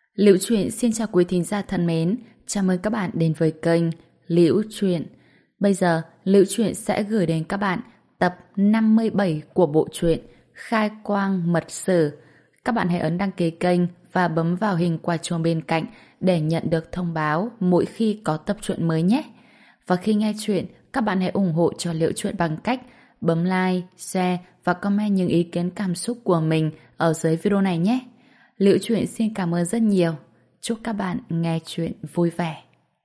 Liễu Chuyện xin chào quý thính giả thân mến, chào mừng các bạn đến với kênh Liễu Chuyện. Bây giờ, Liễu Chuyện sẽ gửi đến các bạn tập 57 của bộ truyện Khai Quang Mật Sử. Các bạn hãy ấn đăng ký kênh và bấm vào hình quả chuông bên cạnh để nhận được thông báo mỗi khi có tập truyện mới nhé. Và khi nghe chuyện, các bạn hãy ủng hộ cho Liễu Chuyện bằng cách bấm like, share và comment những ý kiến cảm xúc của mình ở dưới video này nhé. Liễu Chuyện xin cảm ơn rất nhiều. Chúc các bạn nghe chuyện vui vẻ.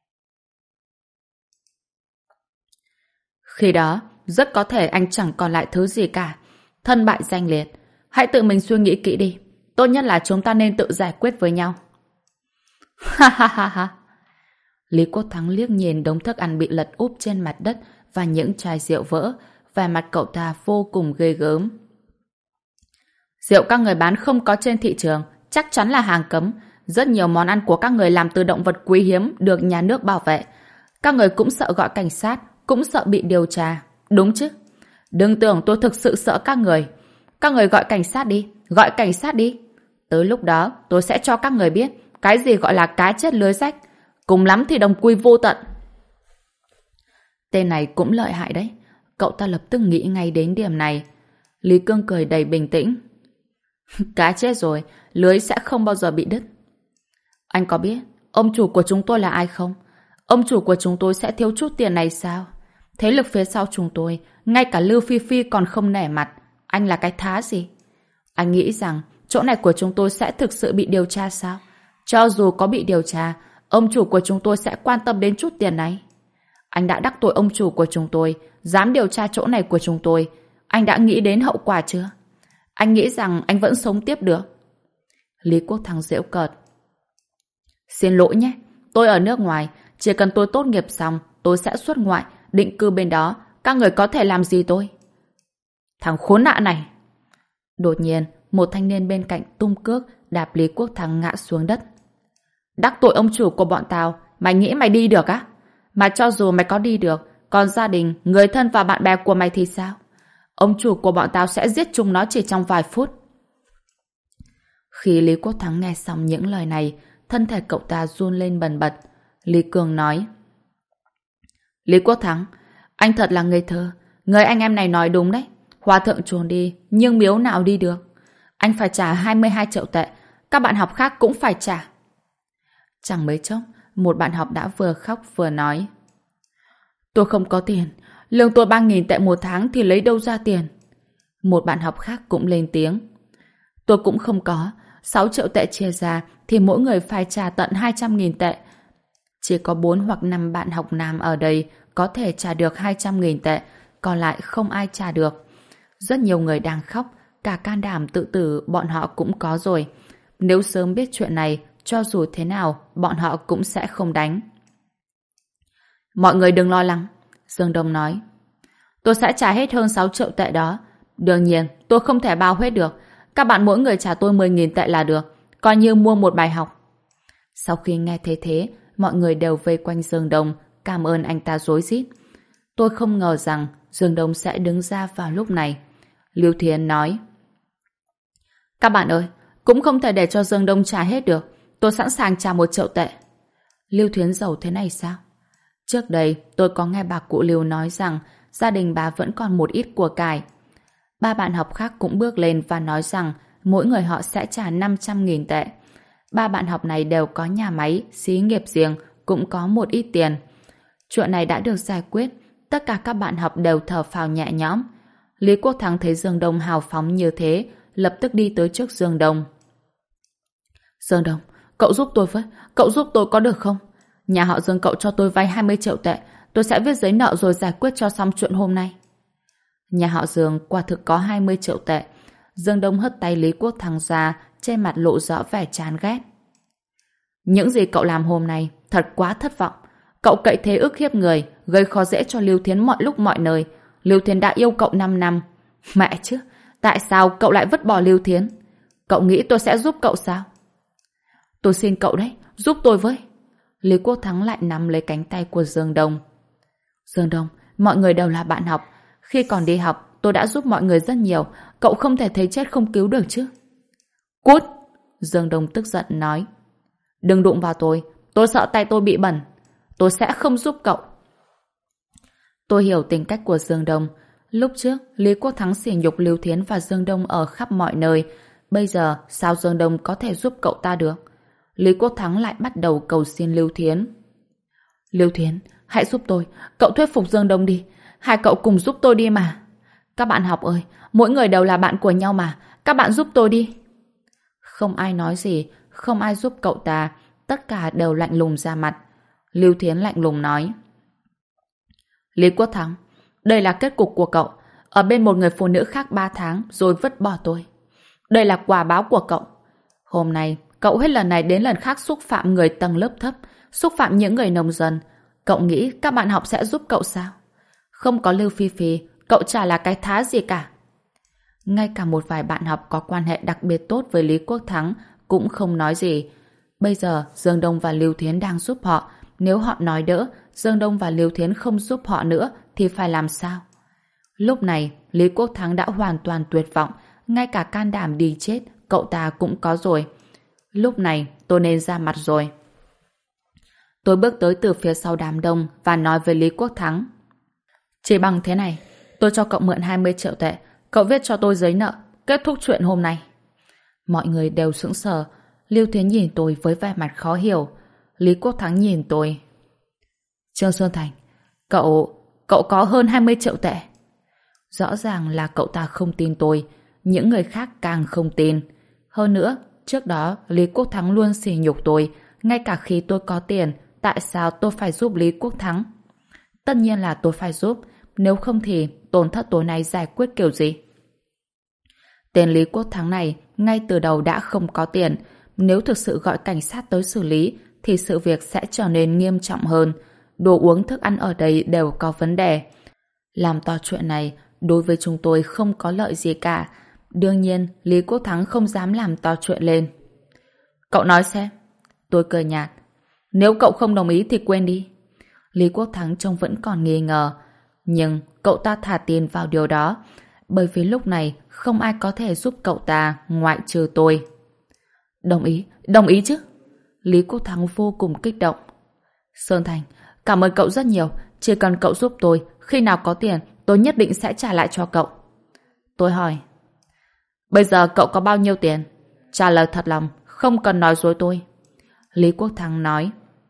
Khi đó, rất có thể anh chẳng còn lại thứ gì cả. Thân bại danh liệt. Hãy tự mình suy nghĩ kỹ đi. Tốt nhất là chúng ta nên tự giải quyết với nhau. Ha ha ha ha. Lý Quốc Thắng liếc nhìn đống thức ăn bị lật úp trên mặt đất và những chai rượu vỡ. Vẻ mặt cậu ta vô cùng ghê gớm. Rượu các người bán không có trên thị trường, chắc chắn là hàng cấm. Rất nhiều món ăn của các người làm từ động vật quý hiếm được nhà nước bảo vệ. Các người cũng sợ gọi cảnh sát, cũng sợ bị điều tra. Đúng chứ? Đừng tưởng tôi thực sự sợ các người. Các người gọi cảnh sát đi, gọi cảnh sát đi. Tới lúc đó tôi sẽ cho các người biết cái gì gọi là cá chết lưới rách. Cùng lắm thì đồng quy vô tận. Tên này cũng lợi hại đấy. Cậu ta lập tức nghĩ ngay đến điểm này. Lý Cương cười đầy bình tĩnh. Cá chết rồi, lưới sẽ không bao giờ bị đứt. Anh có biết ông chủ của chúng tôi là ai không? Ông chủ của chúng tôi sẽ thiếu chút tiền này sao? Thế lực phía sau chúng tôi, ngay cả Lưu Phi Phi còn không nể mặt. Anh là cái thá gì? Anh nghĩ rằng chỗ này của chúng tôi sẽ thực sự bị điều tra sao? Cho dù có bị điều tra, ông chủ của chúng tôi sẽ quan tâm đến chút tiền này. Anh đã đắc tội ông chủ của chúng tôi, dám điều tra chỗ này của chúng tôi. Anh đã nghĩ đến hậu quả chưa? Anh nghĩ rằng anh vẫn sống tiếp được. Lý Quốc Thắng giễu cợt. Xin lỗi nhé, tôi ở nước ngoài, chỉ cần tôi tốt nghiệp xong, tôi sẽ xuất ngoại, định cư bên đó, các người có thể làm gì tôi? Thằng khốn nạn này! Đột nhiên, một thanh niên bên cạnh tung cước đạp Lý Quốc Thắng ngã xuống đất. Đắc tội ông chủ của bọn tao, mày nghĩ mày đi được á? Mà cho dù mày có đi được, còn gia đình, người thân và bạn bè của mày thì sao? Ông chủ của bọn tao sẽ giết chúng nó chỉ trong vài phút. Khi Lý Quốc Thắng nghe xong những lời này, thân thể cậu ta run lên bần bật. Lý Cường nói: Lý Quốc Thắng, anh thật là ngây thơ. Người anh em này nói đúng đấy. Hòa thượng trốn đi, nhưng miếu nào đi được. Anh phải trả 22 triệu tệ. Các bạn học khác cũng phải trả. Chẳng mấy chốc, một bạn học đã vừa khóc vừa nói: Tôi không có tiền. Lương tôi 3.000 tệ một tháng thì lấy đâu ra tiền? Một bạn học khác cũng lên tiếng: Tôi cũng không có. 6 triệu tệ chia ra thì mỗi người phải trả tận 200.000 tệ. Chỉ có 4 hoặc 5 bạn học nam ở đây có thể trả được 200.000 tệ, còn lại không ai trả được. Rất nhiều người đang khóc, cả can đảm tự tử bọn họ cũng có rồi. Nếu sớm biết chuyện này, cho dù thế nào, bọn họ cũng sẽ không đánh. Mọi người đừng lo lắng, Dương Đông nói. Tôi sẽ trả hết hơn 6 triệu tệ đó. Đương nhiên, tôi không thể bao hết được. Các bạn mỗi người trả tôi 10.000 tệ là được, coi như mua một bài học. Sau khi nghe thế, mọi người đều vây quanh Dương Đông, cảm ơn anh ta rối rít. Tôi không ngờ rằng Dương Đông sẽ đứng ra vào lúc này. Lưu Thiến nói: Các bạn ơi, cũng không thể để cho Dương Đông trả hết được. Tôi sẵn sàng trả 1 triệu tệ. Lưu Thiến giàu thế này sao? Trước đây, tôi có nghe bà cụ Lưu nói rằng gia đình bà vẫn còn một ít của cải. Ba bạn học khác cũng bước lên và nói rằng mỗi người họ sẽ trả 500.000 tệ. Ba bạn học này đều có nhà máy, xí nghiệp riêng, cũng có một ít tiền. Chuyện này đã được giải quyết, tất cả các bạn học đều thở phào nhẹ nhõm. Lý Quốc Thắng thấy Dương Đông hào phóng như thế, lập tức đi tới trước Dương Đông. Dương Đông, cậu giúp tôi với, cậu giúp tôi có được không? Nhà họ Dương cậu cho tôi vay 20 triệu tệ, tôi sẽ viết giấy nợ rồi giải quyết cho xong chuyện hôm nay. Nhà họ Dương quả thực có 20 triệu tệ. Dương Đông hất tay Lý Quốc Thắng ra, trên mặt lộ rõ vẻ chán ghét. Những gì cậu làm hôm nay thật quá thất vọng. Cậu cậy thế ức hiếp người, gây khó dễ cho Lưu Thiến mọi lúc mọi nơi. Lưu Thiến đã yêu cậu 5 năm. Mẹ chứ, tại sao cậu lại vứt bỏ Lưu Thiến? Cậu nghĩ tôi sẽ giúp cậu sao? Tôi xin cậu đấy, giúp tôi với. Lý Quốc Thắng lại nắm lấy cánh tay của Dương Đông. Dương Đông, mọi người đều là bạn học. Khi còn đi học, tôi đã giúp mọi người rất nhiều. Cậu không thể thấy chết không cứu được chứ. Cút! Dương Đông tức giận nói. Đừng đụng vào tôi sợ tay tôi bị bẩn. Tôi sẽ không giúp cậu. Tôi hiểu tính cách của Dương Đông. Lúc trước, Lý Quốc Thắng sỉ nhục Lưu Thiến và Dương Đông ở khắp mọi nơi. Bây giờ, sao Dương Đông có thể giúp cậu ta được? Lý Quốc Thắng lại bắt đầu cầu xin Lưu Thiến. Lưu Thiến, hãy giúp tôi. Cậu thuyết phục Dương Đông đi. Hai cậu cùng giúp tôi đi mà. Các bạn học ơi, mỗi người đều là bạn của nhau mà. Các bạn giúp tôi đi. Không ai nói gì, không ai giúp cậu ta. Tất cả đều lạnh lùng ra mặt. Lưu Thiến lạnh lùng nói. Lý Quốc Thắng, đây là kết cục của cậu. Ở bên một người phụ nữ khác 3 tháng rồi vứt bỏ tôi. Đây là quả báo của cậu. Hôm nay, cậu hết lần này đến lần khác xúc phạm người tầng lớp thấp, xúc phạm những người nông dân. Cậu nghĩ các bạn học sẽ giúp cậu sao? Không có Lưu Phi Phi, cậu chả là cái thá gì cả. Ngay cả một vài bạn học có quan hệ đặc biệt tốt với Lý Quốc Thắng cũng không nói gì. Bây giờ Dương Đông và Lưu Thiến đang giúp họ. Nếu họ nói đỡ, Dương Đông và Lưu Thiến không giúp họ nữa thì phải làm sao? Lúc này, Lý Quốc Thắng đã hoàn toàn tuyệt vọng. Ngay cả can đảm đi chết, cậu ta cũng có rồi. Lúc này, tôi nên ra mặt rồi. Tôi bước tới từ phía sau đám đông và nói với Lý Quốc Thắng. Chỉ bằng thế này, tôi cho cậu mượn 20 triệu tệ. Cậu viết cho tôi giấy nợ, kết thúc chuyện hôm nay. Mọi người đều sững sờ. Lưu Thiến nhìn tôi với vẻ mặt khó hiểu. Lý Quốc Thắng nhìn tôi. Trương Xuân Thành, cậu có hơn 20 triệu tệ. Rõ ràng là cậu ta không tin tôi. Những người khác càng không tin. Hơn nữa, trước đó Lý Quốc Thắng luôn sỉ nhục tôi. Ngay cả khi tôi có tiền, tại sao tôi phải giúp Lý Quốc Thắng? Tất nhiên là tôi phải giúp. Nếu không thì tổn thất tối nay giải quyết kiểu gì? Tên Lý Quốc Thắng này ngay từ đầu đã không có tiền. Nếu thực sự gọi cảnh sát tới xử lý thì sự việc sẽ trở nên nghiêm trọng hơn. Đồ uống thức ăn ở đây đều có vấn đề. Làm to chuyện này đối với chúng tôi không có lợi gì cả. Đương nhiên Lý Quốc Thắng không dám làm to chuyện lên. Cậu nói xem. Tôi cười nhạt. Nếu cậu không đồng ý thì quên đi. Lý Quốc Thắng trông vẫn còn nghi ngờ. Nhưng cậu ta thả tin vào điều đó. Bởi vì lúc này không ai có thể giúp cậu ta ngoại trừ tôi. Đồng ý chứ? Lý Quốc Thắng vô cùng kích động. Sơn Thành, cảm ơn cậu rất nhiều. Chỉ cần cậu giúp tôi, khi nào có tiền, tôi nhất định sẽ trả lại cho cậu. Tôi hỏi. Bây giờ cậu có bao nhiêu tiền? Trả lời thật lòng, không cần nói dối tôi. Lý Quốc Thắng nói.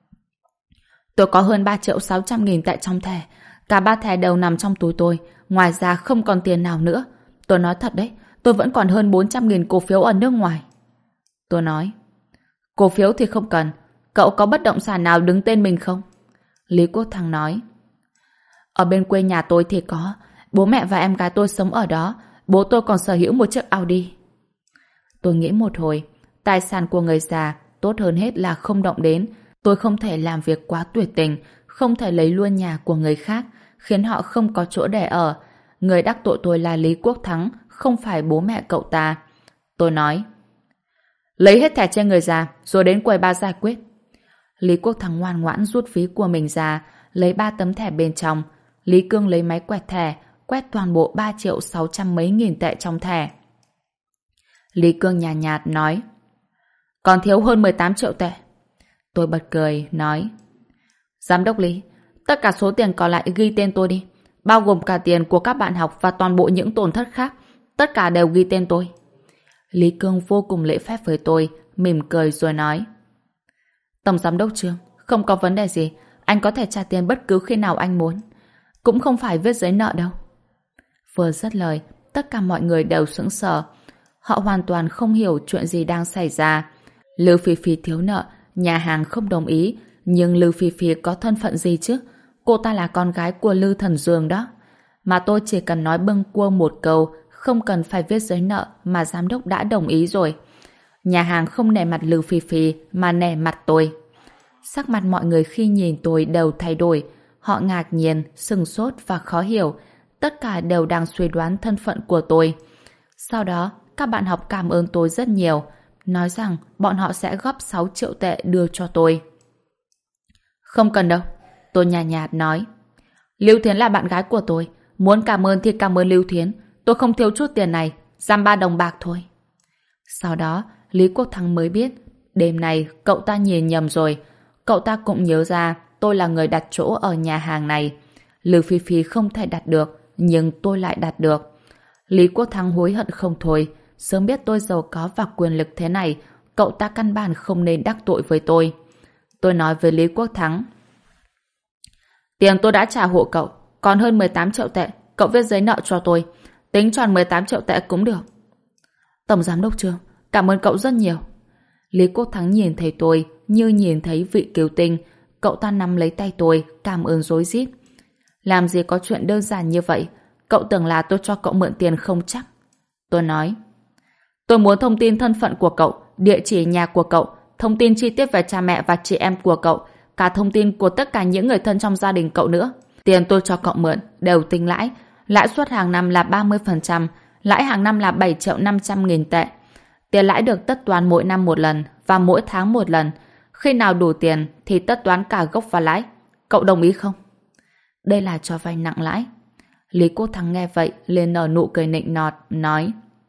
Tôi có hơn 3.600.000 tệ trong thẻ. Cả 3 thẻ đều nằm trong túi tôi. Ngoài ra không còn tiền nào nữa. Tôi nói thật đấy, tôi vẫn còn hơn 400.000 cổ phiếu ở nước ngoài. Tôi nói. Cổ phiếu thì không cần. Cậu có bất động sản nào đứng tên mình không? Lý Quốc Thắng nói. Ở bên quê nhà tôi thì có. Bố mẹ và em gái tôi sống ở đó. Bố tôi còn sở hữu một chiếc Audi. Tôi nghĩ một hồi. Tài sản của người già tốt hơn hết là không động đến. Tôi không thể làm việc quá tuyệt tình. Không thể lấy luôn nhà của người khác, khiến họ không có chỗ để ở. Người đắc tội tôi là Lý Quốc Thắng, không phải bố mẹ cậu ta. Tôi nói. Lấy hết thẻ trên người già, rồi đến quầy ba giải quyết. Lý Quốc Thắng ngoan ngoãn rút ví của mình ra, lấy 3 tấm thẻ bên trong. Lý Cương lấy máy quẹt thẻ, quét toàn bộ 3.600 mấy nghìn tệ trong thẻ. Lý Cương nhàn nhạt nói. Còn thiếu hơn 18 triệu tệ. Tôi bật cười, nói. Giám đốc Lý, tất cả số tiền còn lại ghi tên tôi đi. Bao gồm cả tiền của các bạn học và toàn bộ những tổn thất khác. Tất cả đều ghi tên tôi. Lý Cương vô cùng lễ phép với tôi, mỉm cười rồi nói. Tổng giám đốc Trương, không có vấn đề gì. Anh có thể trả tiền bất cứ khi nào anh muốn. Cũng không phải viết giấy nợ đâu. Vừa dứt lời, tất cả mọi người đều sững sờ. Họ hoàn toàn không hiểu chuyện gì đang xảy ra. Lưu Phi Phi thiếu nợ, nhà hàng không đồng ý. Nhưng Lưu Phi Phi có thân phận gì chứ? Cô ta là con gái của Lưu Thần Dương đó. Mà tôi chỉ cần nói bâng quơ một câu, không cần phải viết giấy nợ mà giám đốc đã đồng ý rồi. Nhà hàng không nể mặt Lưu Phi Phi mà nể mặt tôi. Sắc mặt mọi người khi nhìn tôi đều thay đổi. Họ ngạc nhiên, sừng sốt và khó hiểu. Tất cả đều đang suy đoán thân phận của tôi. Sau đó, các bạn học cảm ơn tôi rất nhiều. Nói rằng bọn họ sẽ góp 6 triệu tệ đưa cho tôi. Không cần đâu. Tôi nhạt nhạt nói. Lưu Thiến là bạn gái của tôi. Muốn cảm ơn thì cảm ơn Lưu Thiến. Tôi không thiếu chút tiền này. Giam 3 đồng bạc thôi. Sau đó, Lý Quốc Thắng mới biết Đêm nay cậu ta nhìn nhầm rồi. Cậu ta cũng nhớ ra tôi là người đặt chỗ ở nhà hàng này. Lưu Phi Phi không thể đặt được, nhưng tôi lại đặt được. Lý Quốc Thắng hối hận không thôi. Sớm biết tôi giàu có và quyền lực thế này, cậu ta căn bản không nên đắc tội với tôi. Tôi nói với Lý Quốc Thắng: tiền tôi đã trả hộ cậu, còn hơn 18 triệu tệ, cậu viết giấy nợ cho tôi. Tính tròn 18 triệu tệ cũng được. Tổng giám đốc Trương, cảm ơn cậu rất nhiều. Lý Quốc Thắng nhìn thấy tôi như nhìn thấy vị cứu tinh. Cậu ta nắm lấy tay tôi, cảm ơn rối rít. Làm gì có chuyện đơn giản như vậy? Cậu tưởng là tôi cho cậu mượn tiền không chắc. Tôi nói: tôi muốn thông tin thân phận của cậu, địa chỉ nhà của cậu, thông tin chi tiết về cha mẹ và chị em của cậu, cả thông tin của tất cả những người thân trong gia đình cậu nữa. Tiền tôi cho cậu mượn đều tính lãi. Lãi suất hàng năm là 30%, lãi hàng năm là 7 triệu 500 nghìn tệ. Tiền lãi được tất toán mỗi năm một lần và mỗi tháng một lần. Khi nào đủ tiền thì tất toán cả gốc và lãi. Cậu đồng ý không? Đây là cho vay nặng lãi. Lý Quốc Thắng nghe vậy liền nở nụ cười nịnh nọt, nói: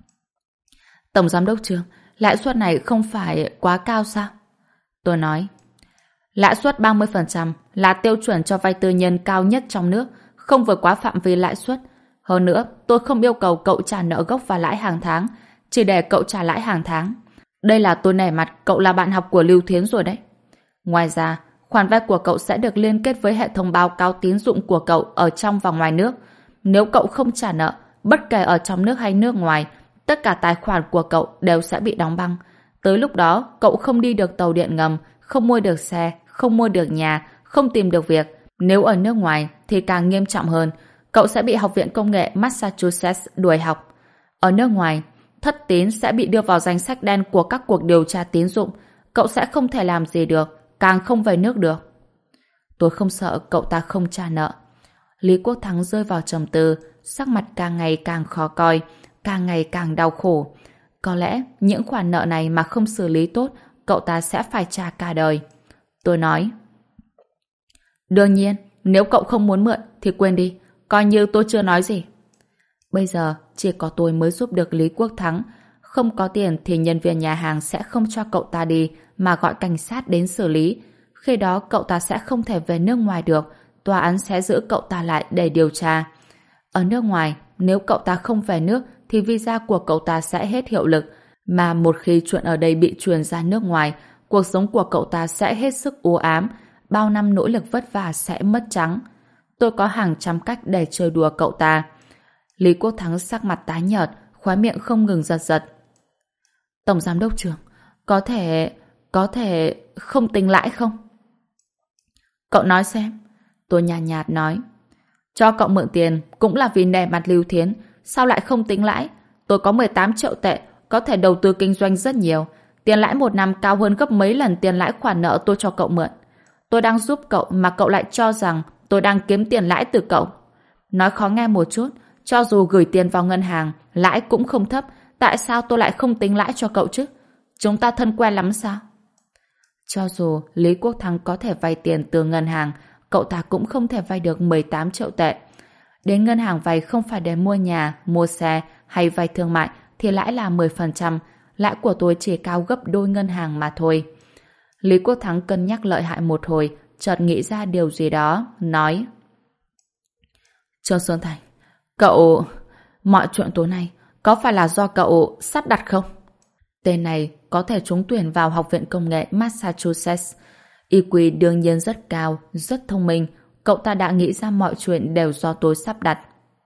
Tổng giám đốc Trương, lãi suất này không phải quá cao sao? Tôi nói: lãi suất 30% là tiêu chuẩn cho vay tư nhân cao nhất trong nước, không vượt quá phạm vi lãi suất. Hơn nữa, tôi không yêu cầu cậu trả nợ gốc và lãi hàng tháng, chỉ để cậu trả lãi hàng tháng. Đây là tôi nể mặt cậu là bạn học của Lưu Thiến rồi đấy. Ngoài ra, khoản vay của cậu sẽ được liên kết với hệ thống báo cáo tín dụng của cậu ở trong và ngoài nước. Nếu cậu không trả nợ, bất kể ở trong nước hay nước ngoài, tất cả tài khoản của cậu đều sẽ bị đóng băng. Tới lúc đó, cậu không đi được tàu điện ngầm, không mua được xe, không mua được nhà, không tìm được việc. Nếu ở nước ngoài thì càng nghiêm trọng hơn, cậu sẽ bị Học viện Công nghệ Massachusetts đuổi học. Ở nước ngoài, thất tín sẽ bị đưa vào danh sách đen của các cuộc điều tra tín dụng. Cậu sẽ không thể làm gì được, càng không về nước được. Tôi không sợ cậu ta không trả nợ. Lý Quốc Thắng rơi vào trầm tư, sắc mặt càng ngày càng khó coi, càng ngày càng đau khổ. Có lẽ những khoản nợ này mà không xử lý tốt, cậu ta sẽ phải trả cả đời. Tôi nói: đương nhiên, nếu cậu không muốn mượn thì quên đi, coi như tôi chưa nói gì. Bây giờ chỉ có tôi mới giúp được Lý Quốc Thắng. Không có tiền thì nhân viên nhà hàng sẽ không cho cậu ta đi mà gọi cảnh sát đến xử lý. Khi đó cậu ta sẽ không thể về nước ngoài được, tòa án sẽ giữ cậu ta lại để điều tra. Ở nước ngoài, nếu cậu ta không về nước thì visa của cậu ta sẽ hết hiệu lực, mà một khi chuyện ở đây bị truyền ra nước ngoài, cuộc sống của cậu ta sẽ hết sức u ám, bao năm nỗ lực vất vả sẽ mất trắng. Tôi có hàng trăm cách để chơi đùa cậu ta. Lý Quốc Thắng sắc mặt tái nhợt, khóe miệng không ngừng giật giật. Tổng giám đốc Trường, có thể không tính lãi không? Cậu nói xem. Tôi nhàn nhạt nói: cho cậu mượn tiền cũng là vì nể mặt Lưu Thiến, sao lại không tính lãi? Tôi có 18 triệu tệ, có thể đầu tư kinh doanh rất nhiều. Tiền lãi một năm cao hơn gấp mấy lần tiền lãi khoản nợ tôi cho cậu mượn. Tôi đang giúp cậu mà cậu lại cho rằng tôi đang kiếm tiền lãi từ cậu. Nói khó nghe một chút, cho dù gửi tiền vào ngân hàng, lãi cũng không thấp, tại sao tôi lại không tính lãi cho cậu chứ? Chúng ta thân quen lắm sao? Cho dù Lý Quốc Thắng có thể vay tiền từ ngân hàng, cậu ta cũng không thể vay được 18 triệu tệ. Đến ngân hàng vay không phải để mua nhà, mua xe hay vay thương mại thì lãi là 10%, lãi của tôi chỉ cao gấp đôi ngân hàng mà thôi. Lý Quốc Thắng cân nhắc lợi hại một hồi, chợt nghĩ ra điều gì đó, nói: Trương Xuân Thành, mọi chuyện tối nay có phải là do cậu sắp đặt không? Tên này có thể trúng tuyển vào Học viện Công nghệ Massachusetts. IQ đương nhiên rất cao, rất thông minh. Cậu ta đã nghĩ ra mọi chuyện đều do tôi sắp đặt.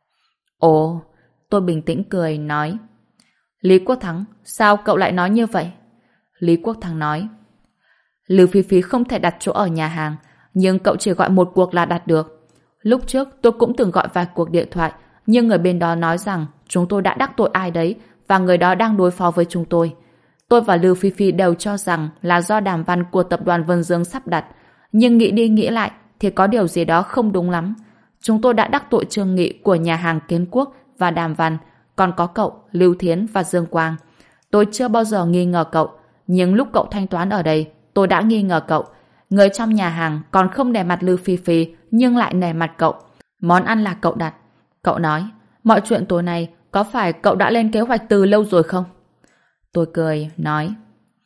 Ồ, tôi bình tĩnh cười, nói: Lý Quốc Thắng, sao cậu lại nói như vậy? Lý Quốc Thắng nói: Lưu Phi Phi không thể đặt chỗ ở nhà hàng, nhưng cậu chỉ gọi một cuộc là đặt được. Lúc trước tôi cũng từng gọi vài cuộc điện thoại, nhưng người bên đó nói rằng chúng tôi đã đắc tội ai đấy và người đó đang đối phó với chúng tôi. Tôi và Lưu Phi Phi đều cho rằng là do Đàm Văn của tập đoàn Vân Dương sắp đặt, nhưng nghĩ đi nghĩ lại thì có điều gì đó không đúng lắm. Chúng tôi đã đắc tội Trương Nghị của nhà hàng Kiến Quốc và Đàm Văn, còn có cậu, Lưu Thiến và Dương Quang. Tôi chưa bao giờ nghi ngờ cậu, nhưng lúc cậu thanh toán ở đây, tôi đã nghi ngờ cậu. Người trong nhà hàng còn không nể mặt Lưu Phi Phi, nhưng lại nể mặt cậu. Món ăn là cậu đặt. Cậu nói, mọi chuyện tối nay có phải cậu đã lên kế hoạch từ lâu rồi không? Tôi cười, nói: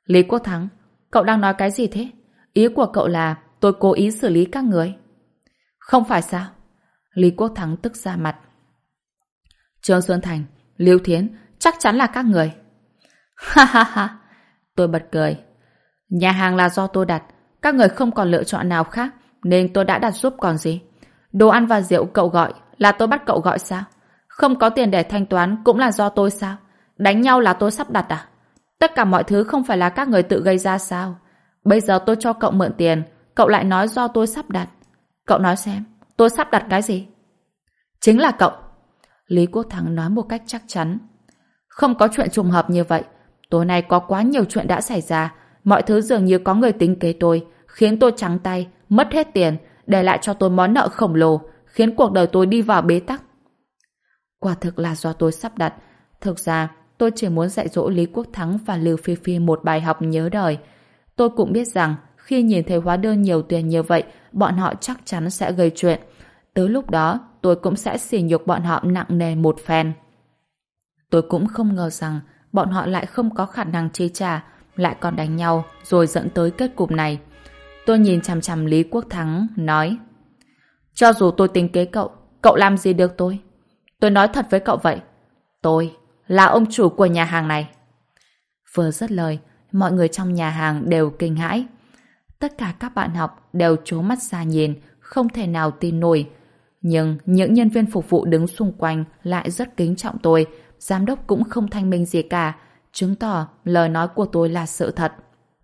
Lý Quốc Thắng, cậu đang nói cái gì thế? Ý của cậu là tôi cố ý xử lý các người. Không phải sao? Lý Quốc Thắng tức ra mặt. Trương Xuân Thành, Lưu Thiến, chắc chắn là các người. Ha ha ha, tôi bật cười. Nhà hàng là do tôi đặt, các người không còn lựa chọn nào khác, nên tôi đã đặt giúp còn gì. Đồ ăn và rượu cậu gọi, là tôi bắt cậu gọi sao? Không có tiền để thanh toán cũng là do tôi sao? Đánh nhau là tôi sắp đặt à? Tất cả mọi thứ không phải là các người tự gây ra sao? Bây giờ tôi cho cậu mượn tiền, cậu lại nói do tôi sắp đặt. Cậu nói xem, tôi sắp đặt cái gì? Chính là cậu. Lý Quốc Thắng nói một cách chắc chắn. Không có chuyện trùng hợp như vậy. Tối nay có quá nhiều chuyện đã xảy ra. Mọi thứ dường như có người tính kế tôi, khiến tôi trắng tay, mất hết tiền, để lại cho tôi món nợ khổng lồ, khiến cuộc đời tôi đi vào bế tắc. Quả thực là do tôi sắp đặt. Thực ra, tôi chỉ muốn dạy dỗ Lý Quốc Thắng và Lưu Phi Phi một bài học nhớ đời. Tôi cũng biết rằng, khi nhìn thấy hóa đơn nhiều tiền như vậy, bọn họ chắc chắn sẽ gây chuyện. Tới lúc đó, tôi cũng sẽ sỉ nhục bọn họ nặng nề một phen. Tôi cũng không ngờ rằng bọn họ lại không có khả năng chi trả, lại còn đánh nhau rồi dẫn tới kết cục này. Tôi nhìn chằm chằm Lý Quốc Thắng, nói: cho dù tôi tính kế cậu, cậu làm gì được tôi? Tôi nói thật với cậu vậy. Tôi là ông chủ của nhà hàng này. Vừa dứt lời, mọi người trong nhà hàng đều kinh hãi. Tất cả các bạn học đều trố mắt ra nhìn, không thể nào tin nổi. Nhưng những nhân viên phục vụ đứng xung quanh lại rất kính trọng tôi. Giám đốc cũng không thanh minh gì cả, chứng tỏ lời nói của tôi là sự thật.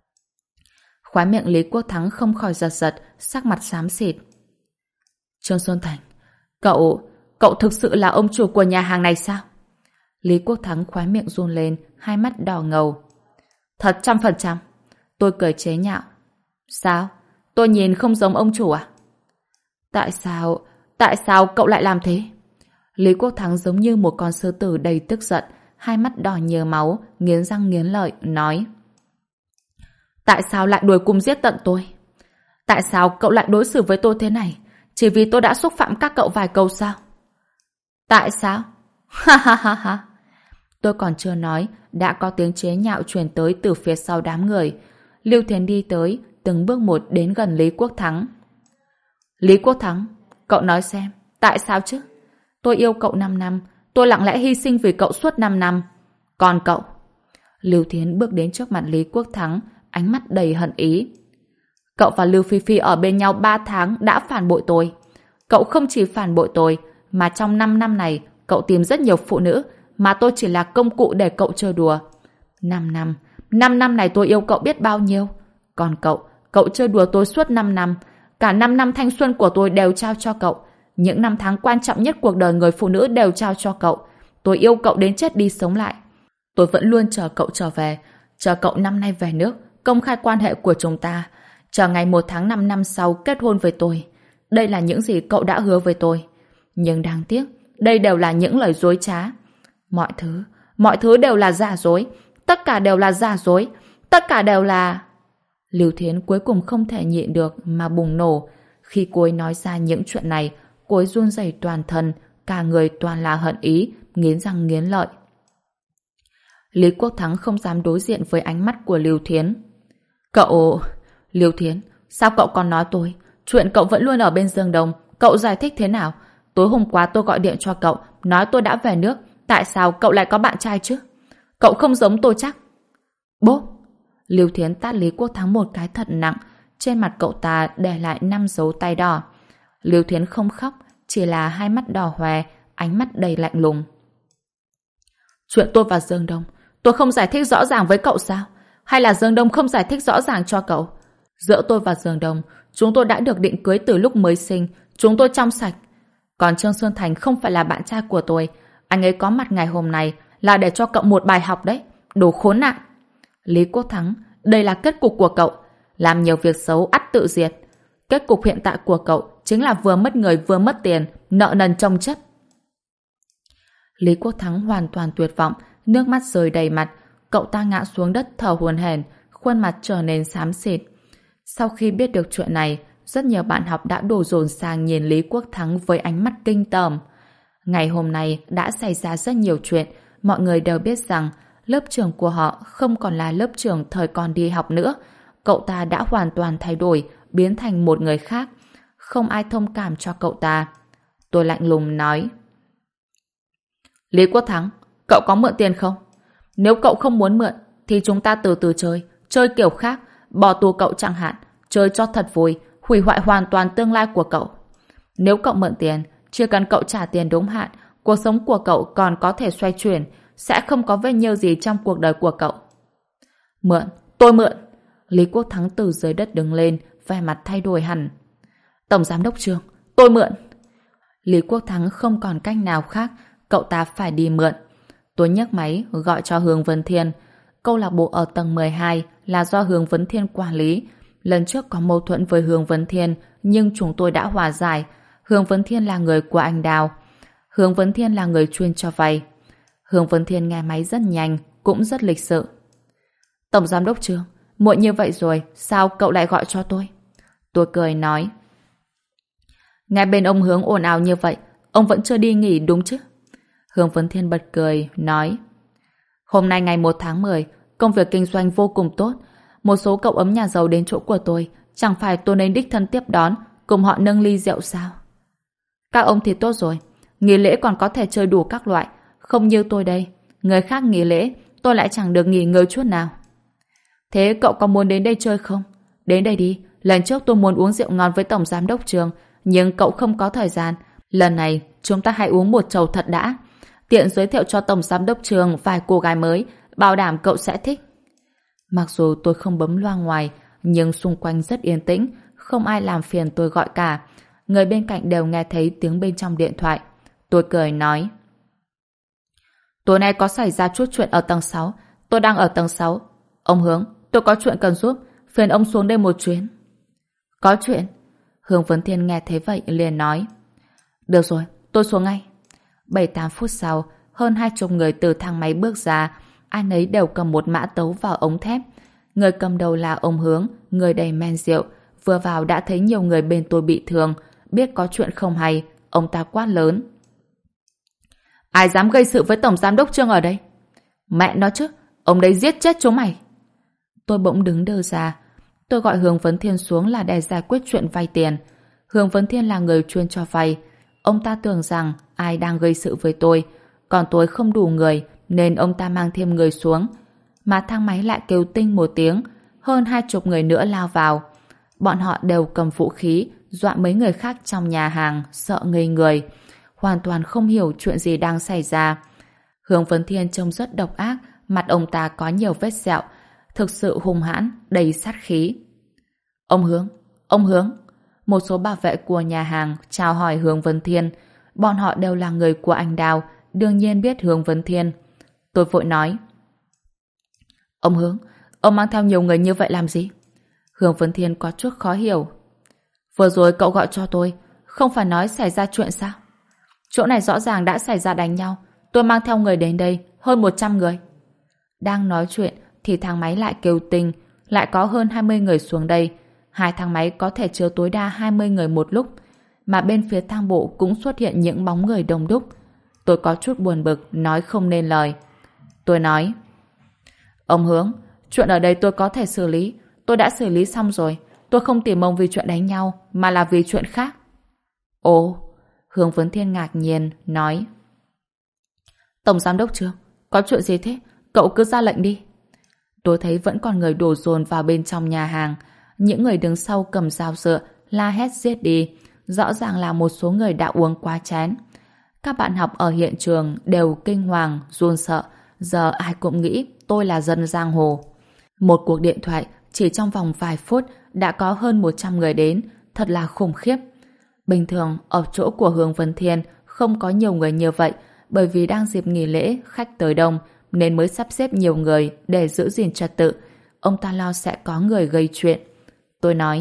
Khóe miệng Lý Quốc Thắng không khỏi giật giật, sắc mặt xám xịt. Trương Xuân Thành, cậu thực sự là ông chủ của nhà hàng này sao? Lý Quốc Thắng khóe miệng run lên, hai mắt đỏ ngầu. Thật 100%. Tôi cười chế nhạo. Sao? Tôi nhìn không giống ông chủ à? Tại sao cậu lại làm thế? Lý Quốc Thắng giống như một con sư tử đầy tức giận, hai mắt đỏ nhờ máu, nghiến răng nghiến lợi, nói: tại sao lại đuổi cùng giết tận tôi? Tại sao cậu lại đối xử với tôi thế này? Chỉ vì tôi đã xúc phạm các cậu vài câu sao? Tại sao? Ha ha ha ha. Tôi còn chưa nói, đã có tiếng chế nhạo truyền tới từ phía sau đám người. Lưu Thiến đi tới, từng bước một đến gần Lý Quốc Thắng. Lý Quốc Thắng, cậu nói xem, tại sao chứ? Tôi yêu cậu 5 năm, tôi lặng lẽ hy sinh vì cậu suốt 5 năm. Còn cậu? Lưu Thiến bước đến trước mặt Lý Quốc Thắng, ánh mắt đầy hận ý. Cậu và Lưu Phi Phi ở bên nhau 3 tháng đã phản bội tôi. Cậu không chỉ phản bội tôi, mà trong 5 năm này, cậu tìm rất nhiều phụ nữ, mà tôi chỉ là công cụ để cậu chơi đùa. 5 năm này tôi yêu cậu biết bao nhiêu. Còn cậu chơi đùa tôi suốt 5 năm. Cả 5 năm thanh xuân của tôi đều trao cho cậu. Những năm tháng quan trọng nhất cuộc đời người phụ nữ đều trao cho cậu. Tôi yêu cậu đến chết đi sống lại. Tôi vẫn luôn chờ cậu trở về. Chờ cậu năm nay về nước, công khai quan hệ của chúng ta. Chờ ngày 1 tháng 5 năm sau kết hôn với tôi. Đây là những gì cậu đã hứa với tôi. Nhưng đáng tiếc, đây đều là những lời dối trá. Mọi thứ đều là giả dối. Tất cả đều là giả dối. Tất cả đều là... Lưu Thiến cuối cùng không thể nhịn được mà bùng nổ. Khi cô ấy nói ra những chuyện này, cô ấy run rẩy toàn thân, cả người toàn là hận ý, nghiến răng nghiến lợi. Lý Quốc Thắng không dám đối diện với ánh mắt của Lưu Thiến. Lưu Thiến, sao cậu còn nói tôi? Chuyện cậu vẫn luôn ở bên Dương Đông, cậu giải thích thế nào? Tối hôm qua tôi gọi điện cho cậu, nói tôi đã về nước, tại sao cậu lại có bạn trai chứ? Cậu không giống tôi chắc. Bốp! Lưu Thiến tát Lý Quốc Thắng một cái thật nặng, trên mặt cậu ta để lại 5 dấu tay đỏ. Lưu Thiến không khóc, chỉ là hai mắt đỏ hoe, ánh mắt đầy lạnh lùng. Chuyện tôi và Dương Đông, tôi không giải thích rõ ràng với cậu sao? Hay là Dương Đông không giải thích rõ ràng cho cậu? Giữa tôi và Dương Đông, chúng tôi đã được định cưới từ lúc mới sinh, chúng tôi trong sạch. Còn Trương Xuân Thành không phải là bạn trai của tôi, anh ấy có mặt ngày hôm nay là để cho cậu một bài học đấy, đồ khốn nạn. Lý Quốc Thắng, đây là kết cục của cậu, làm nhiều việc xấu ắt tự diệt. Kết cục hiện tại của cậu chính là vừa mất người vừa mất tiền, nợ nần chồng chất. Lý Quốc Thắng hoàn toàn tuyệt vọng, nước mắt rơi đầy mặt, cậu ta ngã xuống đất thở hổn hển, khuôn mặt trở nên xám xịt. Sau khi biết được chuyện này, rất nhiều bạn học đã đổ dồn sang nhìn Lý Quốc Thắng với ánh mắt kinh tởm. Ngày hôm nay đã xảy ra rất nhiều chuyện, mọi người đều biết rằng lớp trưởng của họ không còn là lớp trưởng thời còn đi học nữa. Cậu ta đã hoàn toàn thay đổi, biến thành một người khác. Không ai thông cảm cho cậu ta. Tôi lạnh lùng nói. Lý Quốc Thắng, cậu có mượn tiền không? Nếu cậu không muốn mượn, thì chúng ta từ từ chơi. Chơi kiểu khác, bỏ tù cậu chẳng hạn. Chơi cho thật vui, hủy hoại hoàn toàn tương lai của cậu. Nếu cậu mượn tiền, chỉ cần cậu trả tiền đúng hạn, cuộc sống của cậu còn có thể xoay chuyển, sẽ không có vết nhơ gì trong cuộc đời của cậu. Mượn, tôi mượn. Lý Quốc Thắng từ dưới đất đứng lên, vẻ mặt thay đổi hẳn. Tổng giám đốc Trương, tôi mượn. Lý Quốc Thắng không còn cách nào khác, cậu ta phải đi mượn. Tôi nhấc máy gọi cho Hướng Vấn Thiên. Câu lạc bộ ở tầng 12 là do Hướng Vấn Thiên quản lý. Lần trước có mâu thuẫn với Hướng Vấn Thiên, nhưng chúng tôi đã hòa giải. Hướng Vấn Thiên là người của anh Đào. Hướng Vấn Thiên là người chuyên cho vay. Hướng Vấn Thiên nghe máy rất nhanh, cũng rất lịch sự. Tổng giám đốc Trương, muộn như vậy rồi, sao cậu lại gọi cho tôi? Tôi cười nói. Nghe bên ông Hướng ồn ào như vậy, ông vẫn chưa đi nghỉ đúng chứ? Hướng Vấn Thiên bật cười, nói. Hôm nay ngày 1 tháng 10, công việc kinh doanh vô cùng tốt. Một số cậu ấm nhà giàu đến chỗ của tôi, chẳng phải tôi nên đích thân tiếp đón, cùng họ nâng ly rượu sao? Các ông thì tốt rồi, nghỉ lễ còn có thể chơi đủ các loại, không như tôi đây. Người khác nghỉ lễ, tôi lại chẳng được nghỉ ngơi chút nào. Thế cậu có muốn đến đây chơi không? Đến đây đi, lần trước tôi muốn uống rượu ngon với Tổng Giám đốc Trường, nhưng cậu không có thời gian. Lần này, chúng ta hãy uống một chầu thật đã. Tiện giới thiệu cho Tổng Giám đốc Trường vài cô gái mới, bảo đảm cậu sẽ thích. Mặc dù tôi không bấm loa ngoài, nhưng xung quanh rất yên tĩnh, không ai làm phiền tôi gọi cả. Người bên cạnh đều nghe thấy tiếng bên trong điện thoại. Tôi cười nói. Tối nay có xảy ra chút chuyện ở tầng 6. Tôi đang ở tầng 6. Ông Hướng, tôi có chuyện cần giúp, phiền ông xuống đây một chuyến. Có chuyện? Hướng Vấn Thiên nghe thấy vậy liền nói. Được rồi, tôi xuống ngay. 7-8 phút sau, hơn 20 người từ thang máy bước ra, ai nấy đều cầm một mã tấu vào ống thép. Người cầm đầu là ông Hướng, người đầy men rượu, vừa vào đã thấy nhiều người bên tôi bị thương, biết có chuyện không hay, ông ta quát lớn. Ai dám gây sự với Tổng Giám đốc Trương ở đây? Mẹ nó chứ, ông đấy giết chết chúng mày. Tôi bỗng đứng đơ ra. Tôi gọi Hướng Vấn Thiên xuống là để giải quyết chuyện vay tiền. Hướng Vấn Thiên là người chuyên cho vay. Ông ta tưởng rằng ai đang gây sự với tôi, còn tôi không đủ người nên ông ta mang thêm người xuống. Mà thang máy lại kêu tinh một tiếng, hơn 20 người nữa lao vào. Bọn họ đều cầm vũ khí, dọa mấy người khác trong nhà hàng, sợ ngây người. Hoàn toàn không hiểu chuyện gì đang xảy ra. Hướng Vấn Thiên trông rất độc ác, mặt ông ta có nhiều vết sẹo, thực sự hung hãn, đầy sát khí. Ông Hướng. Một số bảo vệ của nhà hàng chào hỏi Hướng Vấn Thiên. Bọn họ đều là người của anh Đào, đương nhiên biết Hướng Vấn Thiên. Tôi vội nói. Ông Hướng, ông mang theo nhiều người như vậy làm gì? Hướng Vấn Thiên có chút khó hiểu. Vừa rồi cậu gọi cho tôi, không phải nói xảy ra chuyện sao? Chỗ này rõ ràng đã xảy ra đánh nhau, tôi mang theo người đến đây, hơn 100 người. Đang nói chuyện thì thang máy lại kêu tinh, lại có hơn 20 người xuống đây. 2 thang máy có thể chứa tối đa 20 người một lúc, mà bên phía thang bộ cũng xuất hiện những bóng người đông đúc. Tôi có chút buồn bực, nói không nên lời. Tôi nói, ông Hướng, chuyện ở đây tôi có thể xử lý, tôi đã xử lý xong rồi. Tôi không tìm ông vì chuyện đánh nhau, mà là vì chuyện khác. Ồ, Hướng Vấn Thiên ngạc nhiên, nói, Tổng Giám đốc Trương, có chuyện gì thế? Cậu cứ ra lệnh đi. Tôi thấy vẫn còn người đổ dồn vào bên trong nhà hàng. Những người đứng sau cầm dao dựa, la hét giết đi. Rõ ràng là một số người đã uống quá chén. Các bạn học ở hiện trường đều kinh hoàng, run sợ. Giờ ai cũng nghĩ tôi là dân giang hồ. Một cuộc điện thoại chỉ trong vòng vài phút đã có hơn 100 người đến. Thật là khủng khiếp. Bình thường ở chỗ của Hướng Vấn Thiên không có nhiều người như vậy, bởi vì đang dịp nghỉ lễ khách tới đông nên mới sắp xếp nhiều người để giữ gìn trật tự. Ông ta lo sẽ có người gây chuyện. Tôi nói,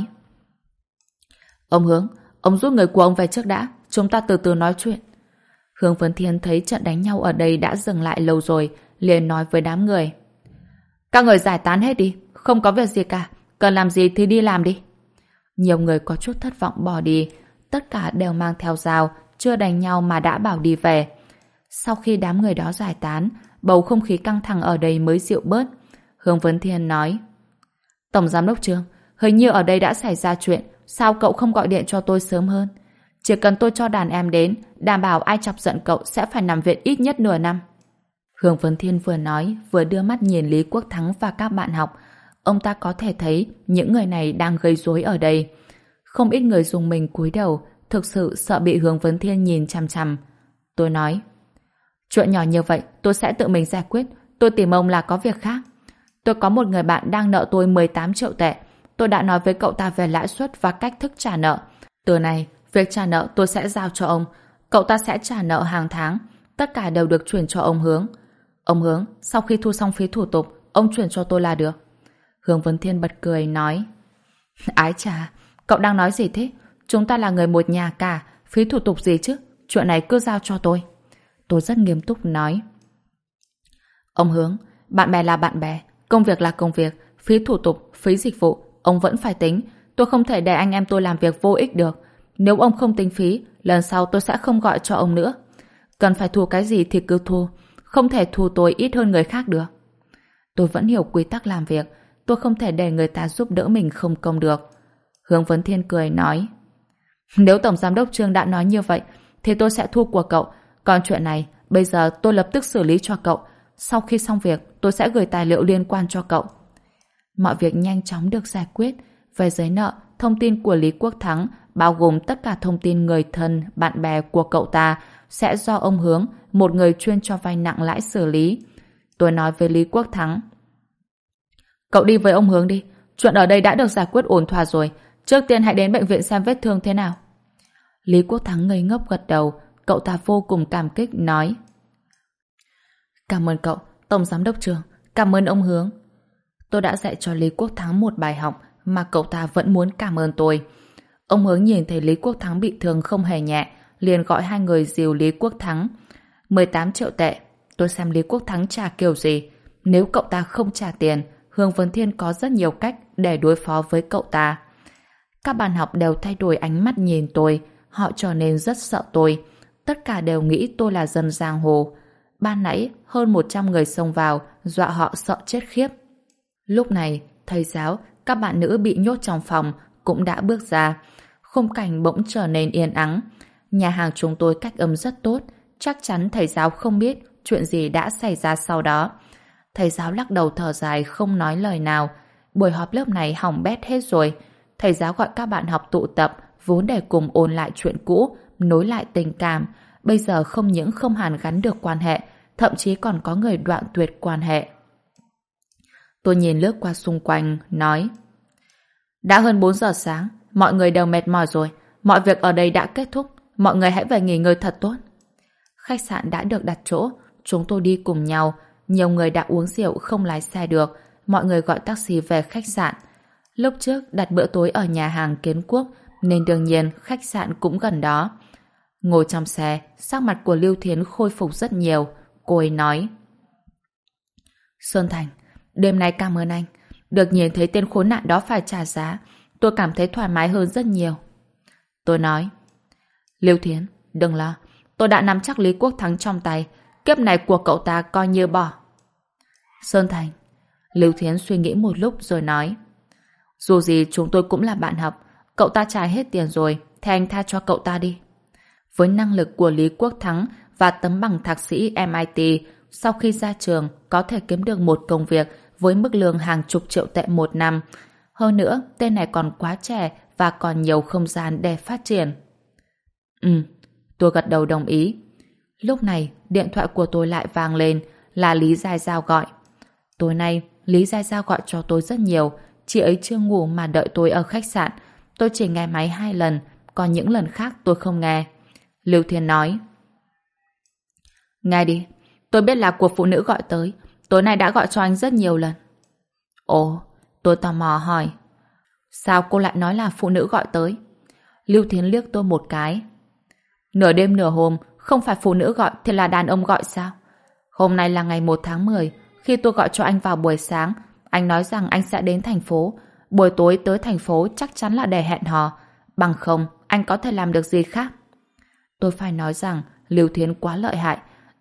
ông Hướng, ông rút người của ông về trước đã, chúng ta từ từ nói chuyện. Hướng Vấn Thiên thấy trận đánh nhau ở đây đã dừng lại lâu rồi, liền nói với đám người, các người giải tán hết đi, không có việc gì cả, cần làm gì thì đi làm đi. Nhiều người có chút thất vọng bỏ đi, tất cả đều mang theo dao, chưa đánh nhau mà đã bảo đi về. Sau khi đám người đó giải tán, bầu không khí căng thẳng ở đây mới dịu bớt. Hương Vấn Thiên nói: Tổng giám đốc Trương, hình như ở đây đã xảy ra chuyện, sao cậu không gọi điện cho tôi sớm hơn? Chỉ cần tôi cho đàn em đến, đảm bảo ai chọc giận cậu sẽ phải nằm viện ít nhất nửa năm. Hương Vấn Thiên vừa nói, vừa đưa mắt nhìn Lý Quốc Thắng và các bạn học. Ông ta có thể thấy những người này đang gây rối ở đây. Không ít người dùng mình cúi đầu, thực sự sợ bị Hương Vấn Thiên nhìn chằm chằm. Tôi nói: Chuyện nhỏ như vậy tôi sẽ tự mình giải quyết, tôi tìm ông là có việc khác. Tôi có một người bạn đang nợ tôi 18 triệu tệ. Tôi đã nói với cậu ta về lãi suất và cách thức trả nợ. Từ này, việc trả nợ tôi sẽ giao cho ông. Cậu ta sẽ trả nợ hàng tháng. Tất cả đều được chuyển cho ông Hướng. Ông Hướng, sau khi thu xong phí thủ tục, ông chuyển cho tôi là được. Hướng Vấn Thiên bật cười nói: Ái chà, cậu đang nói gì thế? Chúng ta là người một nhà cả, phí thủ tục gì chứ? Chuyện này cứ giao cho tôi. Tôi rất nghiêm túc nói: Ông Hướng, bạn bè là bạn bè, công việc là công việc, phí thủ tục, phí dịch vụ, ông vẫn phải tính. Tôi không thể để anh em tôi làm việc vô ích được. Nếu ông không tính phí, lần sau tôi sẽ không gọi cho ông nữa. Cần phải thu cái gì thì cứ thu, không thể thu tôi ít hơn người khác được. Tôi vẫn hiểu quy tắc làm việc, tôi không thể để người ta giúp đỡ mình không công được. Hướng Vấn Thiên cười nói: Nếu Tổng Giám đốc Trương đã nói như vậy, thì tôi sẽ thu của cậu. Còn chuyện này, bây giờ tôi lập tức xử lý cho cậu. Sau khi xong việc, tôi sẽ gửi tài liệu liên quan cho cậu. Mọi việc nhanh chóng được giải quyết. Về giấy nợ, thông tin của Lý Quốc Thắng, bao gồm tất cả thông tin người thân, bạn bè của cậu ta, sẽ do ông Hướng, một người chuyên cho vay nặng lãi xử lý. Tôi nói với Lý Quốc Thắng: Cậu đi với ông Hướng đi. Chuyện ở đây đã được giải quyết ổn thỏa rồi. Trước tiên hãy đến bệnh viện xem vết thương thế nào. Lý Quốc Thắng ngây ngốc gật đầu. Cậu ta vô cùng cảm kích nói: Cảm ơn cậu, Tổng Giám đốc Trương. Cảm ơn ông Hướng. Tôi đã dạy cho Lý Quốc Thắng một bài học mà cậu ta vẫn muốn cảm ơn tôi. Ông Hướng nhìn thấy Lý Quốc Thắng bị thương không hề nhẹ, liền gọi hai người dìu Lý Quốc Thắng. 18 triệu tệ. Tôi xem Lý Quốc Thắng trả kiểu gì. Nếu cậu ta không trả tiền, Hương Vấn Thiên có rất nhiều cách để đối phó với cậu ta. Các bạn học đều thay đổi ánh mắt nhìn tôi. Họ trở nên rất sợ tôi. Tất cả đều nghĩ tôi là dân giang hồ. Ban nãy, hơn 100 người xông vào, dọa họ sợ chết khiếp. Lúc này, thầy giáo, các bạn nữ bị nhốt trong phòng cũng đã bước ra. Khung cảnh bỗng trở nên yên ắng. Nhà hàng chúng tôi cách âm rất tốt. Chắc chắn thầy giáo không biết chuyện gì đã xảy ra sau đó. Thầy giáo lắc đầu thở dài không nói lời nào. Buổi họp lớp này hỏng bét hết rồi. Thầy giáo gọi các bạn học tụ tập vốn để cùng ôn lại chuyện cũ, nối lại tình cảm. Bây giờ không những không hàn gắn được quan hệ, thậm chí còn có người đoạn tuyệt quan hệ. Tôi nhìn lướt qua xung quanh, nói: Đã hơn 4 giờ sáng, mọi người đều mệt mỏi rồi. Mọi việc ở đây đã kết thúc. Mọi người hãy về nghỉ ngơi thật tốt. Khách sạn đã được đặt chỗ. Chúng tôi đi cùng nhau. Nhiều người đã uống rượu không lái xe được. Mọi người gọi taxi về khách sạn. Lúc trước đặt bữa tối ở nhà hàng Kiến Quốc, nên đương nhiên khách sạn cũng gần đó. Ngồi trong xe, sắc mặt của Lưu Thiến khôi phục rất nhiều. Cô ấy nói: Sơn Thành, đêm nay cảm ơn anh. Được nhìn thấy tên khốn nạn đó phải trả giá, tôi cảm thấy thoải mái hơn rất nhiều. Tôi nói: Lưu Thiến, đừng lo. Tôi đã nắm chắc Lý Quốc Thắng trong tay. Kiếp này của cậu ta coi như bỏ. Sơn Thành. Lưu Thiến suy nghĩ một lúc rồi nói: Dù gì chúng tôi cũng là bạn học. Cậu ta trả hết tiền rồi, thì anh tha cho cậu ta đi. Với năng lực của Lý Quốc Thắng và tấm bằng thạc sĩ MIT, sau khi ra trường có thể kiếm được một công việc với mức lương hàng chục triệu tệ một năm. Hơn nữa, tên này còn quá trẻ và còn nhiều không gian để phát triển. Tôi gật đầu đồng ý. Lúc này, điện thoại của tôi lại vang lên, là Lý Giai Giao gọi. Tối nay, Lý Giai Giao gọi cho tôi rất nhiều. Chị ấy chưa ngủ mà đợi tôi ở khách sạn. Tôi chỉ nghe máy 2 lần, còn những lần khác tôi không nghe. Lưu Thiên nói: Nghe đi, tôi biết là của phụ nữ gọi tới. Tối nay đã gọi cho anh rất nhiều lần. Ồ, tôi tò mò hỏi: Sao cô lại nói là phụ nữ gọi tới? Lưu Thiến liếc tôi một cái. Nửa đêm nửa hôm, không phải phụ nữ gọi thì là đàn ông gọi sao? Hôm nay là ngày 1 tháng 10. Khi tôi gọi cho anh vào buổi sáng, anh nói rằng anh sẽ đến thành phố. Buổi tối tới thành phố chắc chắn là để hẹn hò. Bằng không, anh có thể làm được gì khác? Tôi phải nói rằng Lưu Thiến quá lợi hại.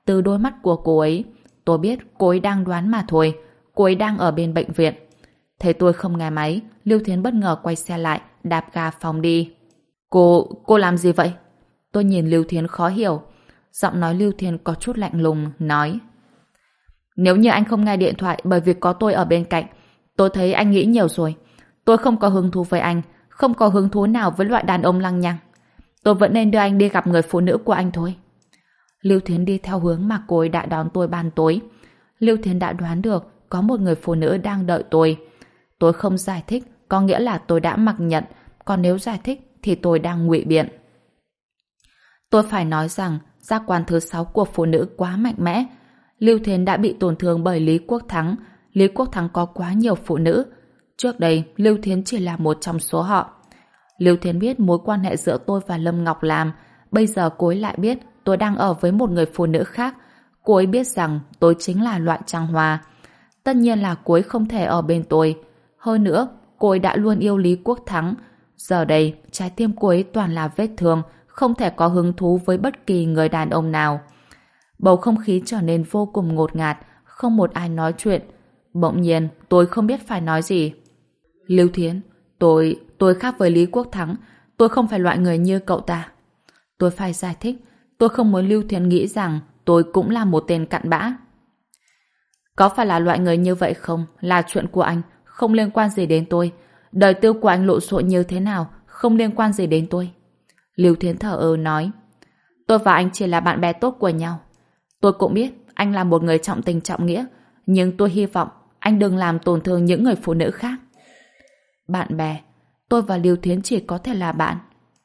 Từ đôi mắt của cô ấy, tôi biết cô ấy đang đoán mà thôi. Cô ấy đang ở bên bệnh viện. Thấy tôi không nghe máy, Lưu Thiến bất ngờ quay xe lại, đạp ga phóng đi. Cô làm gì vậy? Tôi nhìn Lưu Thiến khó hiểu. Giọng nói Lưu Thiến có chút lạnh lùng, nói: Nếu như anh không nghe điện thoại bởi vì có tôi ở bên cạnh, tôi thấy anh nghĩ nhiều rồi. Tôi không có hứng thú với anh, không có hứng thú nào với loại đàn ông lăng nhăng. Tôi vẫn nên đưa anh đi gặp người phụ nữ của anh thôi. Lưu Thiến đi theo hướng mà cô ấy đã đón tôi ban tối. Lưu Thiến đã đoán được có một người phụ nữ đang đợi tôi. Tôi không giải thích, có nghĩa là tôi đã mặc nhận, còn nếu giải thích thì tôi đang ngụy biện. Tôi phải nói rằng giác quan thứ 6 của phụ nữ quá mạnh mẽ. Lưu Thiến đã bị tổn thương bởi Lý Quốc Thắng. Lý Quốc Thắng có quá nhiều phụ nữ. Trước đây, Lưu Thiến chỉ là một trong số họ. Lưu Thiến biết mối quan hệ giữa tôi và Lâm Ngọc Lam. Bây giờ cô ấy lại biết tôi đang ở với một người phụ nữ khác. Cô ấy biết rằng tôi chính là loại trăng hoa. Tất nhiên là cô ấy không thể ở bên tôi. Hơn nữa, cô ấy đã luôn yêu Lý Quốc Thắng. Giờ đây, trái tim cô ấy toàn là vết thương, không thể có hứng thú với bất kỳ người đàn ông nào. Bầu không khí trở nên vô cùng ngột ngạt, không một ai nói chuyện. Bỗng nhiên, tôi không biết phải nói gì. Lưu Thiến, tôi khác với Lý Quốc Thắng, tôi không phải loại người như cậu ta. Tôi phải giải thích, tôi không muốn Lưu Thiến nghĩ rằng tôi cũng là một tên cặn bã. Có phải là loại người như vậy không, là chuyện của anh, không liên quan gì đến tôi. Đời tư của anh lộn xộn như thế nào, không liên quan gì đến tôi. Lưu Thiến thở ơ nói: Tôi và anh chỉ là bạn bè tốt của nhau. Tôi cũng biết anh là một người trọng tình trọng nghĩa, nhưng tôi hy vọng anh đừng làm tổn thương những người phụ nữ khác. Bạn bè, tôi và Lưu Thiến chỉ có thể là bạn.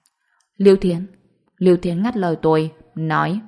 Lưu Thiến ngắt lời tôi, nói: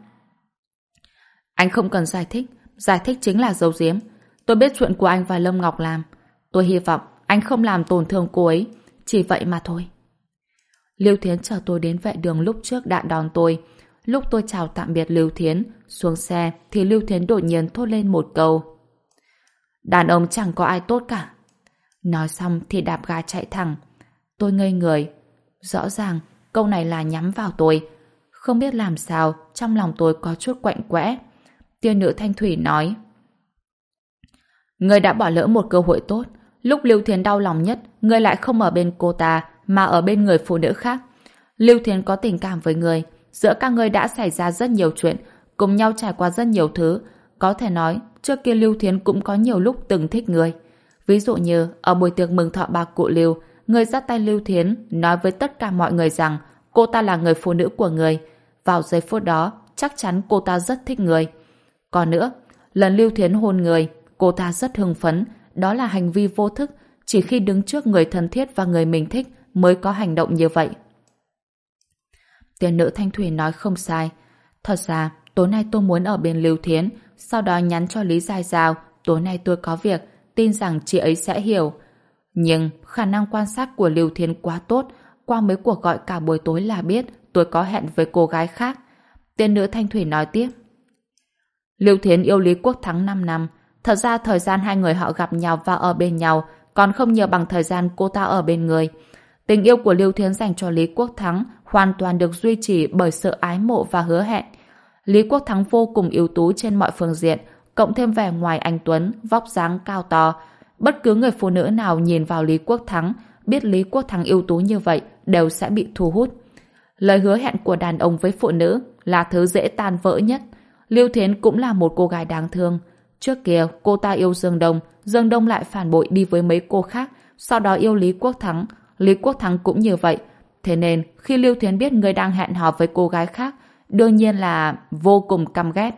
Anh không cần giải thích chính là giấu giếm. Tôi biết chuyện của anh và Lâm Ngọc làm. Tôi hy vọng anh không làm tổn thương cô ấy, chỉ vậy mà thôi. Lưu Thiến chở tôi đến vệ đường lúc trước đã đón tôi. Lúc tôi chào tạm biệt Lưu Thiến, xuống xe thì Lưu Thiến đột nhiên thốt lên một câu: Đàn ông chẳng có ai tốt cả. Nói xong thì đạp ga chạy thẳng. Tôi ngây người. Rõ ràng câu này là nhắm vào tôi. Không biết làm sao, trong lòng tôi có chút quạnh quẽ. Tiên nữ Thanh Thủy nói: Ngươi đã bỏ lỡ một cơ hội tốt. Lúc Lưu Thiến đau lòng nhất, ngươi lại không ở bên cô ta mà ở bên người phụ nữ khác. Lưu Thiến có tình cảm với ngươi. Giữa các ngươi đã xảy ra rất nhiều chuyện, cùng nhau trải qua rất nhiều thứ. Có thể nói, trước kia Lưu Thiến cũng có nhiều lúc từng thích ngươi. Ví dụ như, ở buổi tiệc mừng thọ bà cụ Lưu, ngươi dắt tay Lưu Thiến, nói với tất cả mọi người rằng cô ta là người phụ nữ của ngươi. Vào giây phút đó, chắc chắn cô ta rất thích ngươi. Còn nữa, lần Lưu Thiến hôn ngươi, cô ta rất hưng phấn. Đó là hành vi vô thức, chỉ khi đứng trước người thân thiết và người mình thích mới có hành động như vậy. Tiên nữ Thanh Thủy nói không sai. Thật ra, tối nay tôi muốn ở bên Lưu Thiến, sau đó nhắn cho Lý Giai Giao, tối nay tôi có việc, tin rằng chị ấy sẽ hiểu. Nhưng khả năng quan sát của Lưu Thiến quá tốt, qua mấy cuộc gọi cả buổi tối là biết tôi có hẹn với cô gái khác. Tiên nữ Thanh Thủy nói tiếp: Lưu Thiến yêu Lý Quốc Thắng 5 năm. Thật ra thời gian hai người họ gặp nhau và ở bên nhau còn không nhiều bằng thời gian cô ta ở bên người. Tình yêu của Lưu Thiến dành cho Lý Quốc Thắng hoàn toàn được duy trì bởi sự ái mộ và hứa hẹn. Lý Quốc Thắng vô cùng ưu tú trên mọi phương diện, cộng thêm vẻ ngoài anh tuấn, vóc dáng cao to. Bất cứ người phụ nữ nào nhìn vào Lý Quốc Thắng, biết Lý Quốc Thắng ưu tú như vậy, đều sẽ bị thu hút. Lời hứa hẹn của đàn ông với phụ nữ là thứ dễ tan vỡ nhất. Lưu Thiến cũng là một cô gái đáng thương. Trước kia, cô ta yêu Dương Đông lại phản bội đi với mấy cô khác, sau đó yêu Lý Quốc Thắng. Lý Quốc Thắng cũng như vậy. Thế nên, khi Lưu Thiến biết người đang hẹn hò với cô gái khác, đương nhiên là vô cùng căm ghét.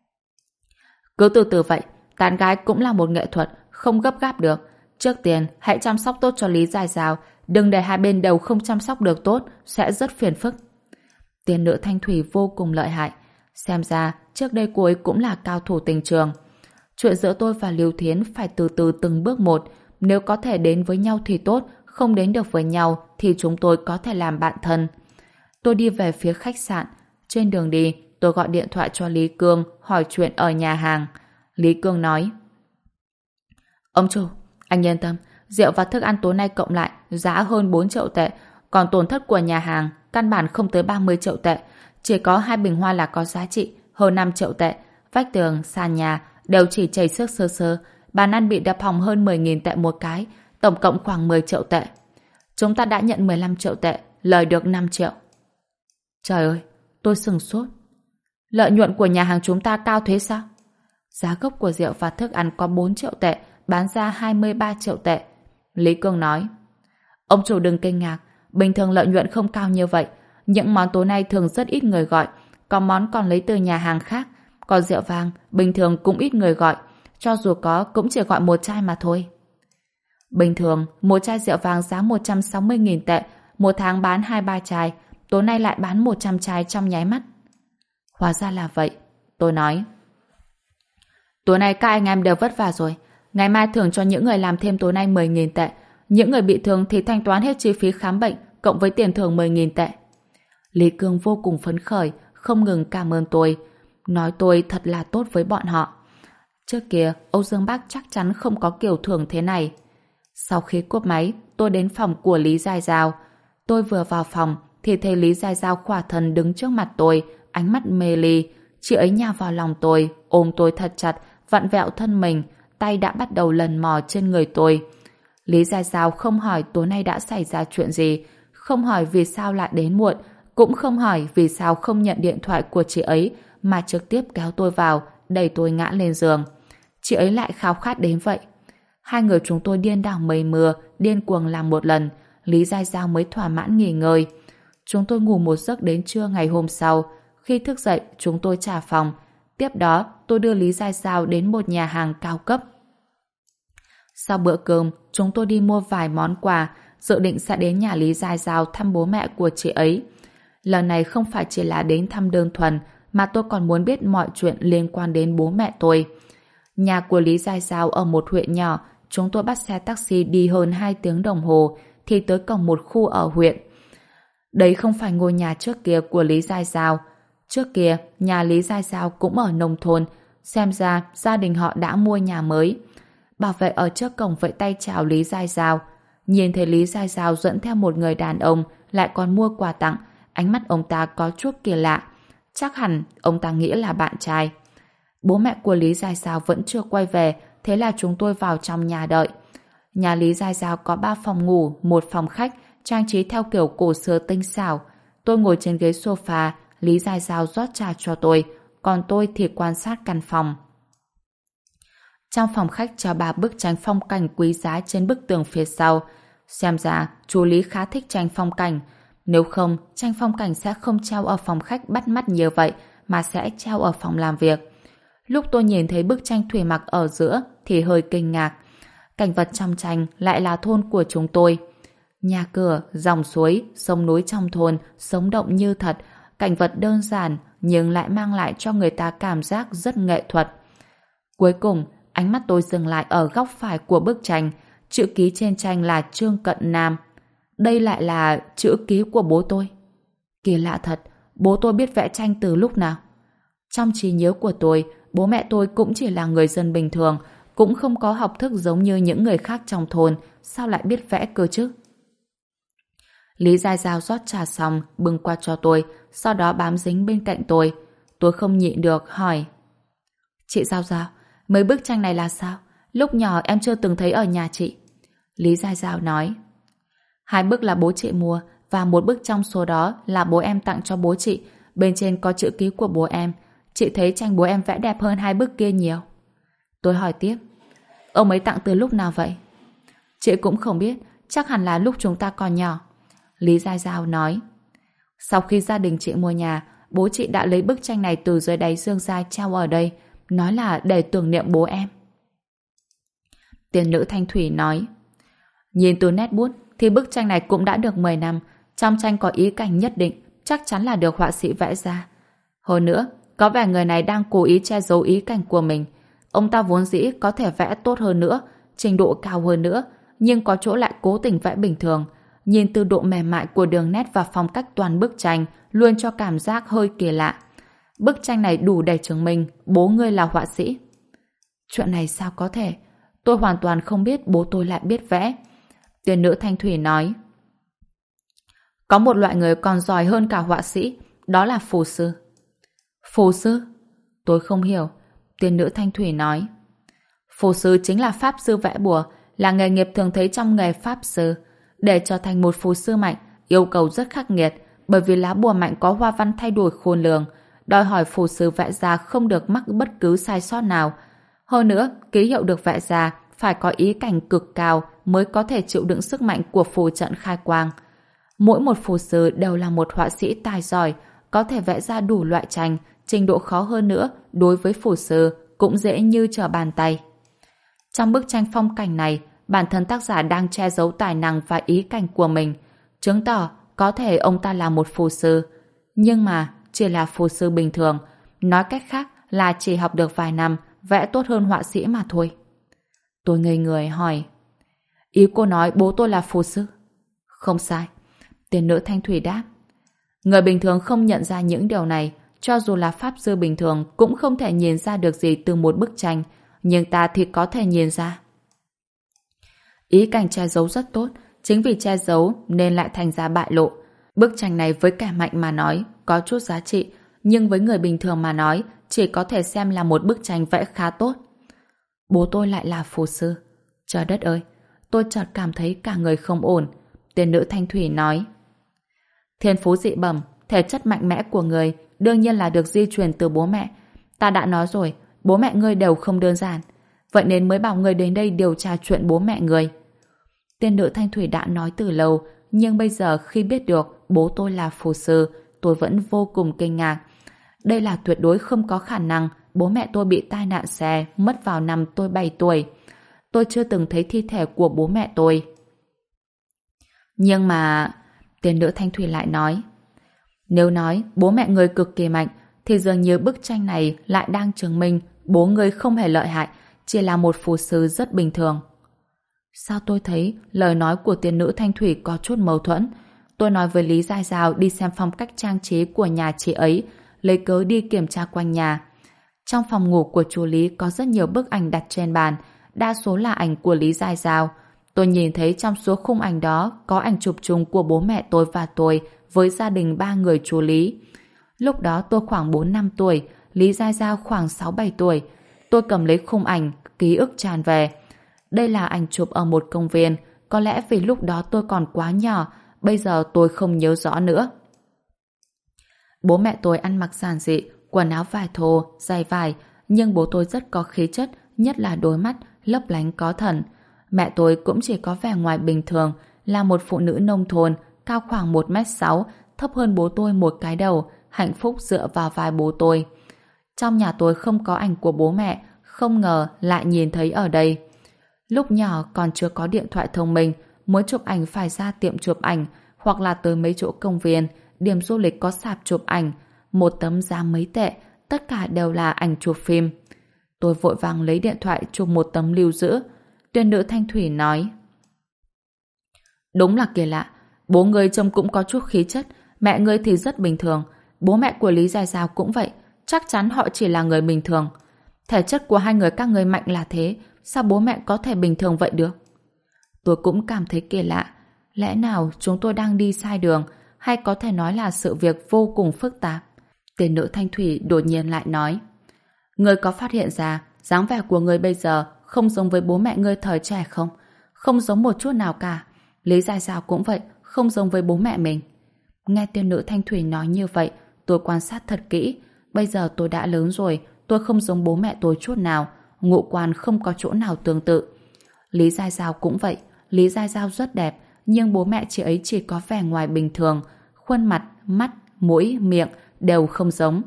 Cứ từ từ vậy, tán gái cũng là một nghệ thuật, không gấp gáp được. Trước tiên, hãy chăm sóc tốt cho Lý Giai Giao, đừng để hai bên đều không chăm sóc được tốt, sẽ rất phiền phức. Tiên nữ Thanh Thủy vô cùng lợi hại. Xem ra, trước đây cô ấy cũng là cao thủ tình trường. Chuyện giữa tôi và Lưu Thiến phải từ từ từng bước một. Nếu có thể đến với nhau thì tốt, không đến được với nhau thì chúng tôi có thể làm bạn thân. Tôi đi về phía khách sạn. Trên đường đi, tôi gọi điện thoại cho Lý Cương hỏi chuyện ở nhà hàng. Lý Cương nói: Ông chủ, anh yên tâm, rượu và thức ăn tối nay cộng lại giá hơn 4 triệu tệ, còn tổn thất của nhà hàng căn bản không tới 30 triệu tệ. Chỉ có 2 bình hoa là có giá trị, hơn 5 triệu tệ. vách tường, sàn nhà đều chỉ chảy xước sơ sơ, bàn ăn bị đập hỏng hơn 10.000 tệ một cái, tổng cộng khoảng 10 triệu tệ. Chúng ta đã nhận 15 triệu tệ, lời được 5 triệu. Trời ơi, tôi sửng sốt. Lợi nhuận của nhà hàng chúng ta cao thế sao? Giá gốc của rượu và thức ăn có 4 triệu tệ, bán ra 23 triệu tệ. Lý Cương nói, ông chủ đừng kinh ngạc, bình thường lợi nhuận không cao như vậy. Những món tối nay thường rất ít người gọi, có món còn lấy từ nhà hàng khác. Còn rượu vang, bình thường cũng ít người gọi, cho dù có cũng chỉ gọi một chai mà thôi. Bình thường, một chai rượu vang giá 160.000 tệ, một tháng bán 2-3 chai, tối nay lại bán 100 chai trong nháy mắt. Hóa ra là vậy, tôi nói. Tối nay các anh em đều vất vả rồi, ngày mai thưởng cho những người làm thêm tối nay 10.000 tệ, những người bị thương thì thanh toán hết chi phí khám bệnh, cộng với tiền thưởng 10.000 tệ. Lý Cương vô cùng phấn khởi, không ngừng cảm ơn tôi, nói tôi thật là tốt với bọn họ. Trước kia, Âu Dương Bắc chắc chắn không có kiểu thưởng thế này. Sau khi cúp máy, tôi đến phòng của Lý Giai Giao. Tôi vừa vào phòng, thì thấy Lý Giai Giao khỏa thân đứng trước mặt tôi, ánh mắt mê ly. Chị ấy nhào vào lòng tôi, ôm tôi thật chặt, vặn vẹo thân mình, tay đã bắt đầu lần mò trên người tôi. Lý Giai Giao không hỏi tối nay đã xảy ra chuyện gì, không hỏi vì sao lại đến muộn, cũng không hỏi vì sao không nhận điện thoại của chị ấy, mà trực tiếp kéo tôi vào, đẩy tôi ngã lên giường. Chị ấy lại khao khát đến vậy. Hai người chúng tôi điên đảo mây mưa, điên cuồng làm một lần, Lý Giai Giao mới thỏa mãn nghỉ ngơi. Chúng tôi ngủ một giấc đến trưa ngày hôm sau. Khi thức dậy, chúng tôi trả phòng. Tiếp đó, tôi đưa Lý Giai Giao đến một nhà hàng cao cấp. Sau bữa cơm, chúng tôi đi mua vài món quà, dự định sẽ đến nhà Lý Giai Giao thăm bố mẹ của chị ấy. Lần này không phải chỉ là đến thăm đơn thuần, mà tôi còn muốn biết mọi chuyện liên quan đến bố mẹ tôi. Nhà của Lý Giai Giao ở một huyện nhỏ, chúng tôi bắt xe taxi đi hơn 2 tiếng đồng hồ thì tới cổng một khu ở huyện. Đấy không phải ngôi nhà trước kia của Lý Giai Giao. Trước kia, nhà Lý Giai Giao cũng ở nông thôn, xem ra gia đình họ đã mua nhà mới. Bảo vệ ở trước cổng vẫy tay chào Lý Giai Giao. Nhìn thấy Lý Giai Giao dẫn theo một người đàn ông, lại còn mua quà tặng, ánh mắt ông ta có chút kỳ lạ. Chắc hẳn ông ta nghĩ là bạn trai. Bố mẹ của Lý Giai Giao vẫn chưa quay về, thế là chúng tôi vào trong nhà đợi. Nhà Lý Giai Giao có 3 phòng ngủ, 1 phòng khách, trang trí theo kiểu cổ xưa tinh xảo. Tôi ngồi trên ghế sofa, Lý Giai Giao rót trà cho tôi, còn tôi thì quan sát căn phòng. Trong phòng khách treo 3 bức tranh phong cảnh quý giá trên bức tường phía sau. Xem ra, chú Lý khá thích tranh phong cảnh. Nếu không, tranh phong cảnh sẽ không treo ở phòng khách bắt mắt như vậy, mà sẽ treo ở phòng làm việc. Lúc tôi nhìn thấy bức tranh thủy mặc ở giữa thì hơi kinh ngạc. Cảnh vật trong tranh lại là thôn của chúng tôi. Nhà cửa, dòng suối, sông núi trong thôn sống động như thật, cảnh vật đơn giản nhưng lại mang lại cho người ta cảm giác rất nghệ thuật. Cuối cùng, ánh mắt tôi dừng lại ở góc phải của bức tranh, chữ ký trên tranh là Trương Cận Nam. Đây lại là chữ ký của bố tôi. Kỳ lạ thật, bố tôi biết vẽ tranh từ lúc nào? Trong trí nhớ của tôi, bố mẹ tôi cũng chỉ là người dân bình thường, cũng không có học thức giống như những người khác trong thôn, sao lại biết vẽ cơ chứ? Lý Giai Giao rót trà xong, bưng qua cho tôi, sau đó bám dính bên cạnh tôi. Tôi không nhịn được, hỏi. Chị Giao Giao, mấy bức tranh này là sao? Lúc nhỏ em chưa từng thấy ở nhà chị. Lý Giai Giao nói. 2 bức là bố chị mua, và 1 bức trong số đó là bố em tặng cho bố chị, bên trên có chữ ký của bố em. Chị thấy tranh bố em vẽ đẹp hơn 2 bức kia nhiều. Tôi hỏi tiếp. Ông ấy tặng từ lúc nào vậy? Chị cũng không biết, chắc hẳn là lúc chúng ta còn nhỏ. Lý Giai Giao nói. Sau khi gia đình chị mua nhà, bố chị đã lấy bức tranh này từ dưới đáy dương ra treo ở đây, nói là để tưởng niệm bố em. Tiền nữ Thanh Thủy nói. Nhìn từ nét bút thì bức tranh này cũng đã được 10 năm, trong tranh có ý cảnh nhất định, chắc chắn là được họa sĩ vẽ ra. Hơn nữa, có vẻ người này đang cố ý che giấu ý cảnh của mình. Ông ta vốn dĩ có thể vẽ tốt hơn nữa, trình độ cao hơn nữa, nhưng có chỗ lại cố tình vẽ bình thường. Nhìn từ độ mềm mại của đường nét và phong cách toàn bức tranh luôn cho cảm giác hơi kỳ lạ. Bức tranh này đủ để chứng minh bố ngươi là họa sĩ. Chuyện này sao có thể? Tôi hoàn toàn không biết bố tôi lại biết vẽ. Tiền nữ Thanh Thủy nói. Có một loại người còn giỏi hơn cả họa sĩ, đó là phù sư. Phù sư? Tôi không hiểu. Tiên nữ Thanh Thủy nói. Phù sư chính là pháp sư vẽ bùa, là nghề nghiệp thường thấy trong nghề pháp sư. Để trở thành một phù sư mạnh, yêu cầu rất khắc nghiệt, bởi vì lá bùa mạnh có hoa văn thay đổi khôn lường, đòi hỏi phù sư vẽ ra không được mắc bất cứ sai sót nào. Hơn nữa, ký hiệu được vẽ ra phải có ý cảnh cực cao mới có thể chịu đựng sức mạnh của phù trận khai quang. Mỗi một phù sư đều là một họa sĩ tài giỏi, có thể vẽ ra đủ loại tranh, trình độ khó hơn nữa đối với phù sư cũng dễ như trở bàn tay. Trong bức tranh phong cảnh này, bản thân tác giả đang che giấu tài năng và ý cảnh của mình, chứng tỏ có thể ông ta là một phù sư. Nhưng mà chỉ là phù sư bình thường, nói cách khác là chỉ học được vài năm, vẽ tốt hơn họa sĩ mà thôi. Tôi ngây người hỏi, ý cô nói bố tôi là phù sư? Không sai. Tiên nữ Thanh Thủy đáp. Người bình thường không nhận ra những điều này, cho dù là pháp sư bình thường cũng không thể nhìn ra được gì từ một bức tranh, nhưng ta thì có thể nhìn ra. Ý cảnh che giấu rất tốt, chính vì che giấu nên lại thành ra bại lộ. Bức tranh này với kẻ mạnh mà nói có chút giá trị, nhưng với người bình thường mà nói chỉ có thể xem là một bức tranh vẽ khá tốt. Bố tôi lại là phù sư. Trời đất ơi, tôi chợt cảm thấy cả người không ổn. Tiên nữ Thanh Thủy nói. Thiên phú dị bẩm, thể chất mạnh mẽ của người đương nhiên là được di truyền từ bố mẹ. Ta đã nói rồi, bố mẹ ngươi đều không đơn giản. Vậy nên mới bảo ngươi đến đây điều tra chuyện bố mẹ ngươi. Tiên nữ Thanh Thủy đã nói từ lâu, nhưng bây giờ khi biết được bố tôi là phù sư, tôi vẫn vô cùng kinh ngạc. Đây là tuyệt đối không có khả năng bố mẹ tôi bị tai nạn xe mất vào năm tôi 7 tuổi. Tôi chưa từng thấy thi thể của bố mẹ tôi. Nhưng mà... Tiên nữ Thanh Thủy lại nói, nếu nói bố mẹ người cực kỳ mạnh thì dường như bức tranh này lại đang chứng minh bố người không hề lợi hại, chỉ là một phù sư rất bình thường. Sao tôi thấy lời nói của tiên nữ Thanh Thủy có chút mâu thuẫn? Tôi nói với Lý Giai Giao đi xem phong cách trang trí của nhà chị ấy, lấy cớ đi kiểm tra quanh nhà. Trong phòng ngủ của chú Lý có rất nhiều bức ảnh đặt trên bàn, đa số là ảnh của Lý Giai Giao. Tôi nhìn thấy trong số khung ảnh đó có ảnh chụp chung của bố mẹ tôi và tôi với gia đình 3 người chú Lý. Lúc đó tôi khoảng 4-5 tuổi, Lý Giai Giao khoảng 6-7 tuổi. Tôi cầm lấy khung ảnh, ký ức tràn về. Đây là ảnh chụp ở một công viên, có lẽ vì lúc đó tôi còn quá nhỏ, bây giờ tôi không nhớ rõ nữa. Bố mẹ tôi ăn mặc giản dị, quần áo vải thô, giày vải, nhưng bố tôi rất có khí chất, nhất là đôi mắt, lấp lánh có thần. Mẹ tôi cũng chỉ có vẻ ngoài bình thường, là một phụ nữ nông thôn, cao khoảng 1m6, thấp hơn bố tôi một cái đầu, hạnh phúc dựa vào vai bố tôi. Trong nhà tôi không có ảnh của bố mẹ, không ngờ lại nhìn thấy ở đây. Lúc nhỏ còn chưa có điện thoại thông minh, muốn chụp ảnh phải ra tiệm chụp ảnh, hoặc là tới mấy chỗ công viên, điểm du lịch có sạp chụp ảnh, một tấm giá mấy tệ, tất cả đều là ảnh chụp phim. Tôi vội vàng lấy điện thoại chụp một tấm lưu giữ. Tiên nữ Thanh Thủy nói, đúng là kỳ lạ, bố ngươi trông cũng có chút khí chất, mẹ ngươi thì rất bình thường, bố mẹ của Lý Giai Giao cũng vậy, chắc chắn họ chỉ là người bình thường. Thể chất của hai người các ngươi mạnh là thế, sao bố mẹ có thể bình thường vậy được? Tôi cũng cảm thấy kỳ lạ, lẽ nào chúng tôi đang đi sai đường, hay có thể nói là sự việc vô cùng phức tạp? Tiên nữ Thanh Thủy đột nhiên lại nói, ngươi có phát hiện ra dáng vẻ của ngươi bây giờ không giống với bố mẹ ngươi thời trẻ không? Không giống một chút nào cả. Lý Giai Giao cũng vậy, không giống với bố mẹ mình. Nghe tiên nữ Thanh Thủy nói như vậy, tôi quan sát thật kỹ. Bây giờ tôi đã lớn rồi, tôi không giống bố mẹ tôi chút nào, ngũ quan không có chỗ nào tương tự. Lý Giai Giao cũng vậy, Lý Giai Giao rất đẹp, nhưng bố mẹ chị ấy chỉ có vẻ ngoài bình thường, khuôn mặt, mắt, mũi, miệng đều không giống.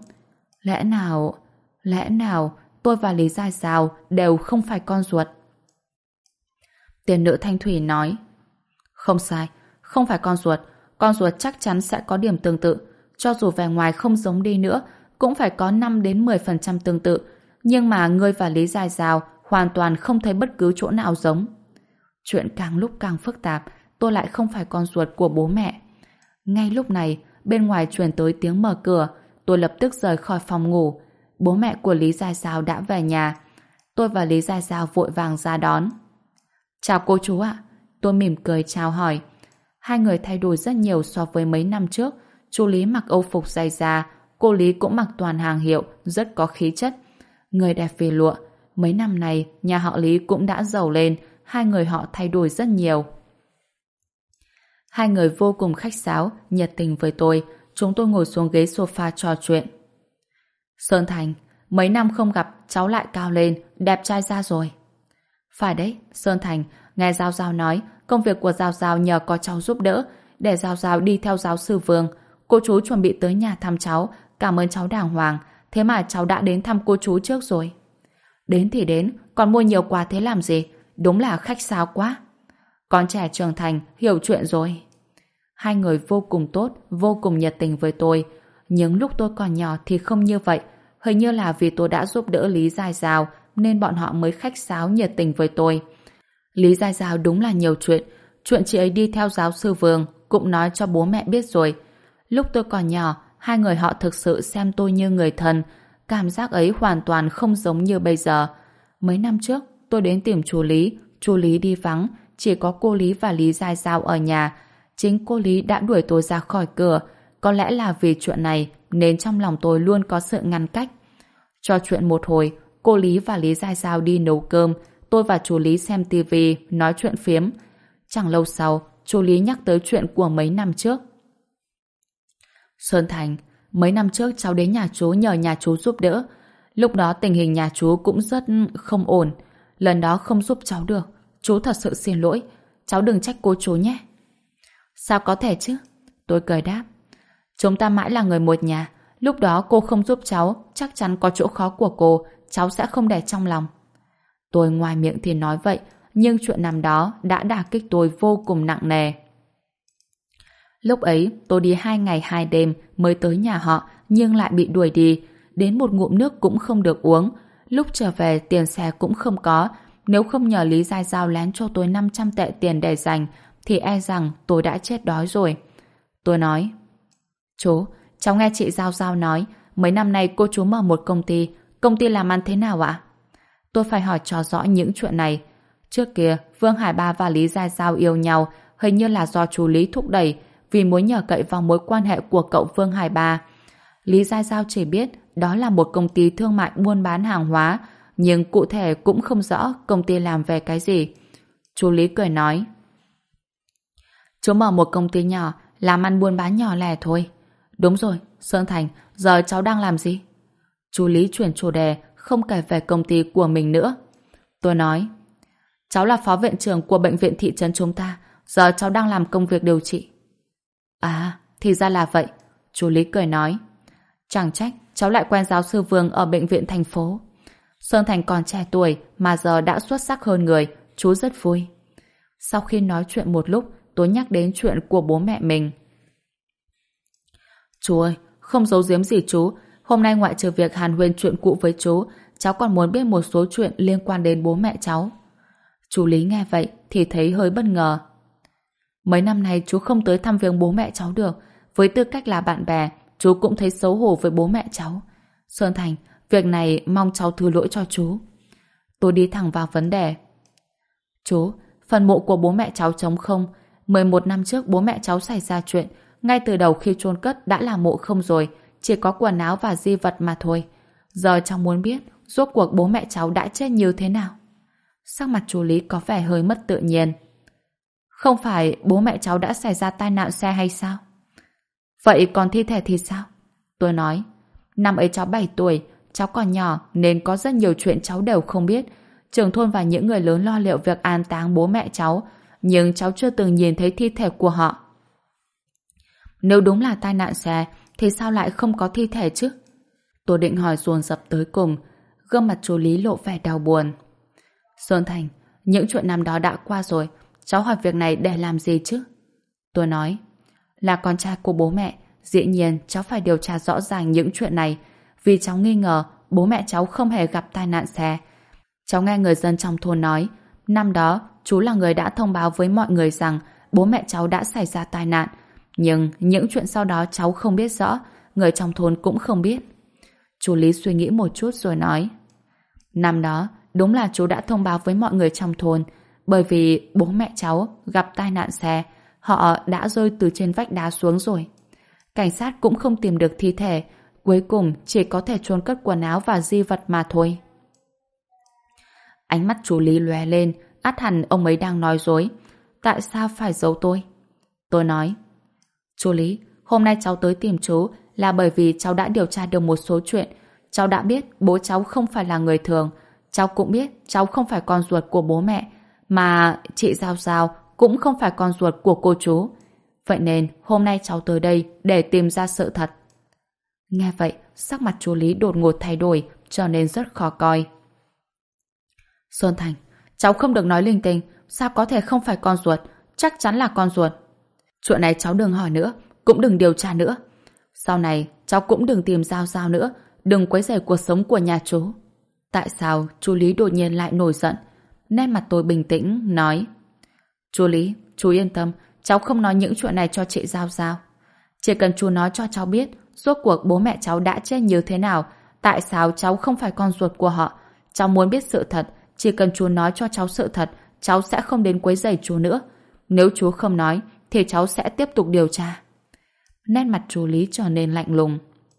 Lẽ nào tôi và Lý Giai Giao đều không phải con ruột? Tiên nữ Thanh Thủy nói, không sai, không phải con ruột chắc chắn sẽ có điểm tương tự, cho dù vẻ ngoài không giống đi nữa, cũng phải có 5-10% tương tự, nhưng mà ngươi và Lý Giai Giao hoàn toàn không thấy bất cứ chỗ nào giống. Chuyện càng lúc càng phức tạp, tôi lại không phải con ruột của bố mẹ. Ngay lúc này, bên ngoài truyền tới tiếng mở cửa, tôi lập tức rời khỏi phòng ngủ. Bố mẹ của Lý Giai Giao đã về nhà. Tôi và Lý Giai Giao vội vàng ra đón. Chào cô chú ạ. Tôi mỉm cười chào hỏi. Hai người thay đổi rất nhiều so với mấy năm trước. Chú Lý mặc âu phục dày da, cô Lý cũng mặc toàn hàng hiệu, rất có khí chất. Người đẹp vì lụa. Mấy năm này, nhà họ Lý cũng đã giàu lên, hai người họ thay đổi rất nhiều. Hai người vô cùng khách sáo, nhiệt tình với tôi. Chúng tôi ngồi xuống ghế sofa trò chuyện. Sơn Thành, mấy năm không gặp, cháu lại cao lên, đẹp trai ra rồi. Phải đấy, Sơn Thành, nghe Giao Giao nói, công việc của Giao Giao nhờ có cháu giúp đỡ, để Giao Giao đi theo giáo sư Vương. Cô chú chuẩn bị tới nhà thăm cháu, cảm ơn cháu đàng hoàng, thế mà cháu đã đến thăm cô chú trước rồi. Đến thì đến, còn mua nhiều quà thế làm gì? Đúng là khách sáo quá. Con trẻ trưởng thành, hiểu chuyện rồi. Hai người vô cùng tốt, vô cùng nhiệt tình với tôi. Nhưng lúc tôi còn nhỏ thì không như vậy. Hình như là vì tôi đã giúp đỡ Lý Giai Giao nên bọn họ mới khách sáo nhiệt tình với tôi. Lý Giai Giao đúng là nhiều chuyện. Chuyện chị ấy đi theo giáo sư Vương cũng nói cho bố mẹ biết rồi. Lúc tôi còn nhỏ, hai người họ thực sự xem tôi như người thân. Cảm giác ấy hoàn toàn không giống như bây giờ. Mấy năm trước, tôi đến tìm chú Lý đi vắng, chỉ có cô Lý và Lý Giai Giao ở nhà. Chính cô Lý đã đuổi tôi ra khỏi cửa. Có lẽ là vì chuyện này nên trong lòng tôi luôn có sự ngăn cách. Trò chuyện một hồi, cô Lý và Lý Giai Giao đi nấu cơm, tôi và chú Lý xem tivi, nói chuyện phiếm. Chẳng lâu sau, chú Lý nhắc tới chuyện của mấy năm trước. Sơn Thành, mấy năm trước cháu đến nhà chú nhờ nhà chú giúp đỡ. Lúc đó tình hình nhà chú cũng rất không ổn. Lần đó không giúp cháu được. Chú thật sự xin lỗi. Cháu đừng trách cô chú nhé. Sao có thể chứ? Tôi cười đáp. Chúng ta mãi là người một nhà. Lúc đó cô không giúp cháu, chắc chắn có chỗ khó của cô, cháu sẽ không để trong lòng. Tôi ngoài miệng thì nói vậy, nhưng chuyện năm đó đã đả kích tôi vô cùng nặng nề. Lúc ấy, tôi đi 2 ngày 2 đêm mới tới nhà họ, nhưng lại bị đuổi đi. Đến một ngụm nước cũng không được uống. Lúc trở về, tiền xe cũng không có. Nếu không nhờ Lý Giai Giao lén cho tôi 500 tệ tiền để dành, thì e rằng tôi đã chết đói rồi. Tôi nói, chú, cháu nghe chị Giao Giao nói, mấy năm nay cô chú mở một công ty làm ăn thế nào ạ? Tôi phải hỏi cho rõ những chuyện này. Trước kia, Vương Hải Ba và Lý Giai Giao yêu nhau, hình như là do chú Lý thúc đẩy, vì muốn nhờ cậy vào mối quan hệ của cậu Vương Hải Ba. Lý Giai Giao chỉ biết đó là một công ty thương mại buôn bán hàng hóa, nhưng cụ thể cũng không rõ công ty làm về cái gì. Chú Lý cười nói, chú mở một công ty nhỏ, làm ăn buôn bán nhỏ lẻ thôi. Đúng rồi, Sơn Thành, giờ cháu đang làm gì? Chú Lý chuyển chủ đề, không kể về công ty của mình nữa. Tôi nói, cháu là phó viện trưởng của bệnh viện thị trấn chúng ta, giờ cháu đang làm công việc điều trị. À, thì ra là vậy. Chú Lý cười nói, chẳng trách cháu lại quen giáo sư Vương ở bệnh viện thành phố. Sơn Thành còn trẻ tuổi mà giờ đã xuất sắc hơn người, chú rất vui. Sau khi nói chuyện một lúc, tôi nhắc đến chuyện của bố mẹ mình. Chú ơi, không giấu giếm gì chú, hôm nay ngoại trừ việc hàn huyên chuyện cũ với chú, cháu còn muốn biết một số chuyện liên quan đến bố mẹ cháu. Chú Lý nghe vậy thì thấy hơi bất ngờ. Mấy năm nay chú không tới thăm viếng bố mẹ cháu được, với tư cách là bạn bè, chú cũng thấy xấu hổ với bố mẹ cháu. Sơn Thành, việc này mong cháu thứ lỗi cho chú. Tôi đi thẳng vào vấn đề. Chú, phần mộ của bố mẹ cháu trống không. 11 năm trước bố mẹ cháu xảy ra chuyện, ngay từ đầu khi chôn cất đã là mộ không rồi, chỉ có quần áo và di vật mà thôi. Giờ cháu muốn biết rốt cuộc bố mẹ cháu đã chết như thế nào. Sắc mặt chú Lý có vẻ hơi mất tự nhiên. Không phải bố mẹ cháu đã xảy ra tai nạn xe hay sao? Vậy còn thi thể thì sao? Tôi nói, năm ấy cháu 7 tuổi, cháu còn nhỏ nên có rất nhiều chuyện cháu đều không biết. Trưởng thôn và những người lớn lo liệu việc an táng bố mẹ cháu, nhưng cháu chưa từng nhìn thấy thi thể của họ. Nếu đúng là tai nạn xe, thì sao lại không có thi thể chứ? Tôi định hỏi dồn dập tới cùng, gương mặt chú Lý lộ vẻ đau buồn. Sơn Thành, những chuyện năm đó đã qua rồi, cháu hỏi việc này để làm gì chứ? Tôi nói, là con trai của bố mẹ, dĩ nhiên cháu phải điều tra rõ ràng những chuyện này, vì cháu nghi ngờ bố mẹ cháu không hề gặp tai nạn xe. Cháu nghe người dân trong thôn nói, năm đó chú là người đã thông báo với mọi người rằng bố mẹ cháu đã xảy ra tai nạn, nhưng những chuyện sau đó cháu không biết rõ, người trong thôn cũng không biết. Chú Lý suy nghĩ một chút rồi nói, năm đó đúng là chú đã thông báo với mọi người trong thôn, bởi vì bố mẹ cháu gặp tai nạn xe, họ đã rơi từ trên vách đá xuống rồi. Cảnh sát cũng không tìm được thi thể, cuối cùng chỉ có thể chôn cất quần áo và di vật mà thôi. Ánh mắt chú Lý lóe lên, ắt hẳn ông ấy đang nói dối. Tại sao phải giấu tôi? Tôi nói, chú Lý, hôm nay cháu tới tìm chú là bởi vì cháu đã điều tra được một số chuyện. Cháu đã biết bố cháu không phải là người thường. Cháu cũng biết cháu không phải con ruột của bố mẹ, mà chị Giao Giao cũng không phải con ruột của cô chú. Vậy nên hôm nay cháu tới đây để tìm ra sự thật. Nghe vậy, sắc mặt chú Lý đột ngột thay đổi, trở nên rất khó coi. Xuân Thành, cháu không được nói linh tinh, sao có thể không phải con ruột, chắc chắn là con ruột. Chuyện này cháu đừng hỏi nữa, cũng đừng điều tra nữa. Sau này, cháu cũng đừng tìm Giao Giao nữa, đừng quấy rầy cuộc sống của nhà chú. Tại sao chú Lý đột nhiên lại nổi giận? Nét mặt tôi bình tĩnh, nói, chú Lý, chú yên tâm, cháu không nói những chuyện này cho chị Giao Giao. Chỉ cần chú nói cho cháu biết rốt cuộc bố mẹ cháu đã chết như thế nào, tại sao cháu không phải con ruột của họ. Cháu muốn biết sự thật, chỉ cần chú nói cho cháu sự thật, cháu sẽ không đến quấy rầy chú nữa. Nếu chú không nói, thì cháu sẽ tiếp tục điều tra. Nét mặt chú Lý trở nên lạnh lùng.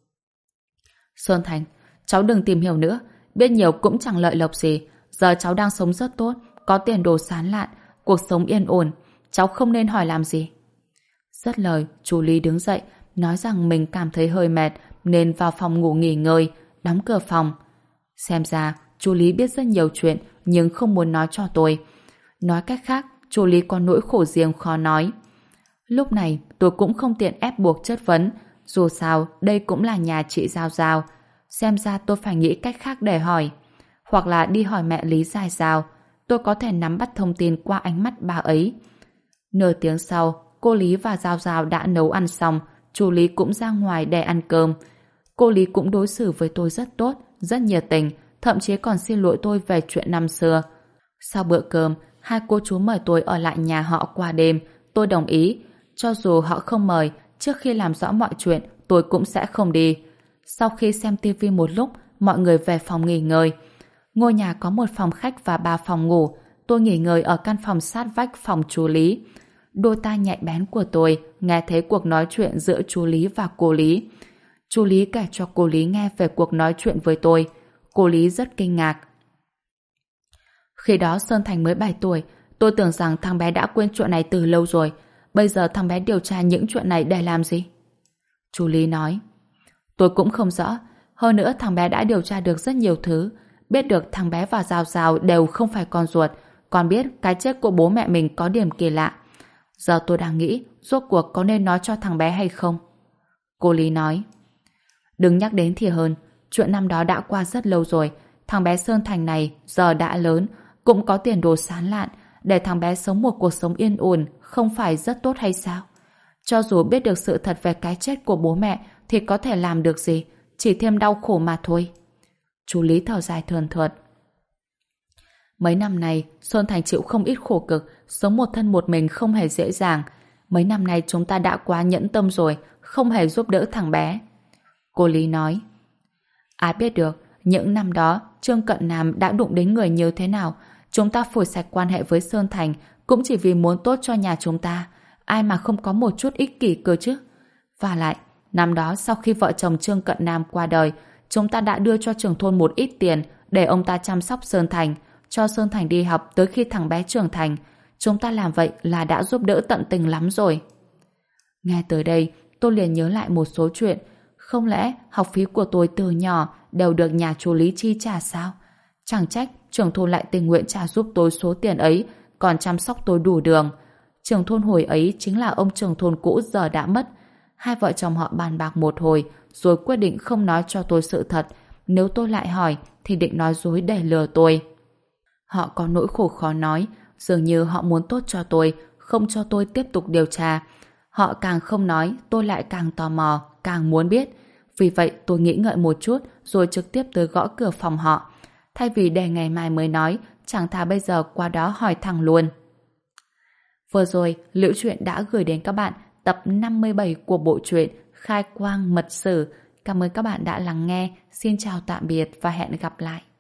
Xuân Thành, cháu đừng tìm hiểu nữa, biết nhiều cũng chẳng lợi lộc gì. Giờ cháu đang sống rất tốt, có tiền đồ sáng lạn, cuộc sống yên ổn, cháu không nên hỏi làm gì. Dứt lời, chú Lý đứng dậy, nói rằng mình cảm thấy hơi mệt nên vào phòng ngủ nghỉ ngơi, đóng cửa phòng. Xem ra, chú Lý biết rất nhiều chuyện nhưng không muốn nói cho tôi. Nói cách khác, chú Lý có nỗi khổ riêng khó nói. Lúc này, tôi cũng không tiện ép buộc chất vấn, dù sao, đây cũng là nhà chị Giao Giao. Xem ra tôi phải nghĩ cách khác để hỏi. Hoặc là đi hỏi mẹ Lý Dài Giao. Tôi có thể nắm bắt thông tin qua ánh mắt bà ấy. Nửa tiếng sau, cô Lý và Giao Giao đã nấu ăn xong, chú Lý cũng ra ngoài để ăn cơm. Cô Lý cũng đối xử với tôi rất tốt, rất nhiệt tình, thậm chí còn xin lỗi tôi về chuyện năm xưa. Sau bữa cơm, hai cô chú mời tôi ở lại nhà họ qua đêm. Tôi đồng ý. Cho dù họ không mời, trước khi làm rõ mọi chuyện, tôi cũng sẽ không đi. Sau khi xem tivi một lúc, mọi người về phòng nghỉ ngơi. Ngôi nhà có một phòng khách và 3 phòng ngủ. Tôi nghỉ ngơi ở căn phòng sát vách phòng chú Lý. Đôi tai nhạy bén của tôi nghe thấy cuộc nói chuyện giữa chú Lý và cô Lý. Chú Lý kể cho cô Lý nghe về cuộc nói chuyện với tôi. Cô Lý rất kinh ngạc. Khi đó Sơn Thành mới 7 tuổi, tôi tưởng rằng thằng bé đã quên chuyện này từ lâu rồi. Bây giờ thằng bé điều tra những chuyện này để làm gì? Chú Lý nói, tôi cũng không rõ. Hơn nữa thằng bé đã điều tra được rất nhiều thứ. Biết được thằng bé và Giao Giao đều không phải con ruột, còn biết cái chết của bố mẹ mình có điểm kỳ lạ. Giờ tôi đang nghĩ rốt cuộc có nên nói cho thằng bé hay không? Cô Lý nói, đừng nhắc đến thì hơn. Chuyện năm đó đã qua rất lâu rồi. Thằng bé Sơn Thành này giờ đã lớn, cũng có tiền đồ sáng lạn. Để thằng bé sống một cuộc sống yên ổn không phải rất tốt hay sao? Cho dù biết được sự thật về cái chết của bố mẹ thì có thể làm được gì? Chỉ thêm đau khổ mà thôi. Chú Lý thở dài thườn thượt. Mấy năm nay, Sơn Thành chịu không ít khổ cực, sống một thân một mình không hề dễ dàng. Mấy năm nay chúng ta đã quá nhẫn tâm rồi, không hề giúp đỡ thằng bé. Cô Lý nói, ai biết được, những năm đó, Trương Cận Nam đã đụng đến người như thế nào. Chúng ta phủi sạch quan hệ với Sơn Thành cũng chỉ vì muốn tốt cho nhà chúng ta. Ai mà không có một chút ích kỷ cơ chứ. Và lại, năm đó sau khi vợ chồng Trương Cận Nam qua đời, chúng ta đã đưa cho trưởng thôn một ít tiền để ông ta chăm sóc Sơn Thành, cho Sơn Thành đi học tới khi thằng bé trưởng thành. Chúng ta làm vậy là đã giúp đỡ tận tình lắm rồi. Nghe tới đây, tôi liền nhớ lại một số chuyện. Không lẽ học phí của tôi từ nhỏ đều được nhà chú Lý chi trả sao? Chẳng trách trưởng thôn lại tình nguyện trả giúp tôi số tiền ấy, còn chăm sóc tôi đủ đường. Trưởng thôn hồi ấy chính là ông trưởng thôn cũ giờ đã mất. Hai vợ chồng họ bàn bạc một hồi, rồi quyết định không nói cho tôi sự thật. Nếu tôi lại hỏi, thì định nói dối để lừa tôi. Họ có nỗi khổ khó nói, dường như họ muốn tốt cho tôi, không cho tôi tiếp tục điều tra. Họ càng không nói, tôi lại càng tò mò, càng muốn biết. Vì vậy tôi nghĩ ngợi một chút, rồi trực tiếp tới gõ cửa phòng họ. Thay vì để ngày mai mới nói, chẳng thà bây giờ qua đó hỏi thẳng luôn. Vừa rồi, Liễu Chuyện đã gửi đến các bạn tập 57 của bộ truyện Khai Quang Mật Sử. Cảm ơn các bạn đã lắng nghe. Xin chào tạm biệt và hẹn gặp lại.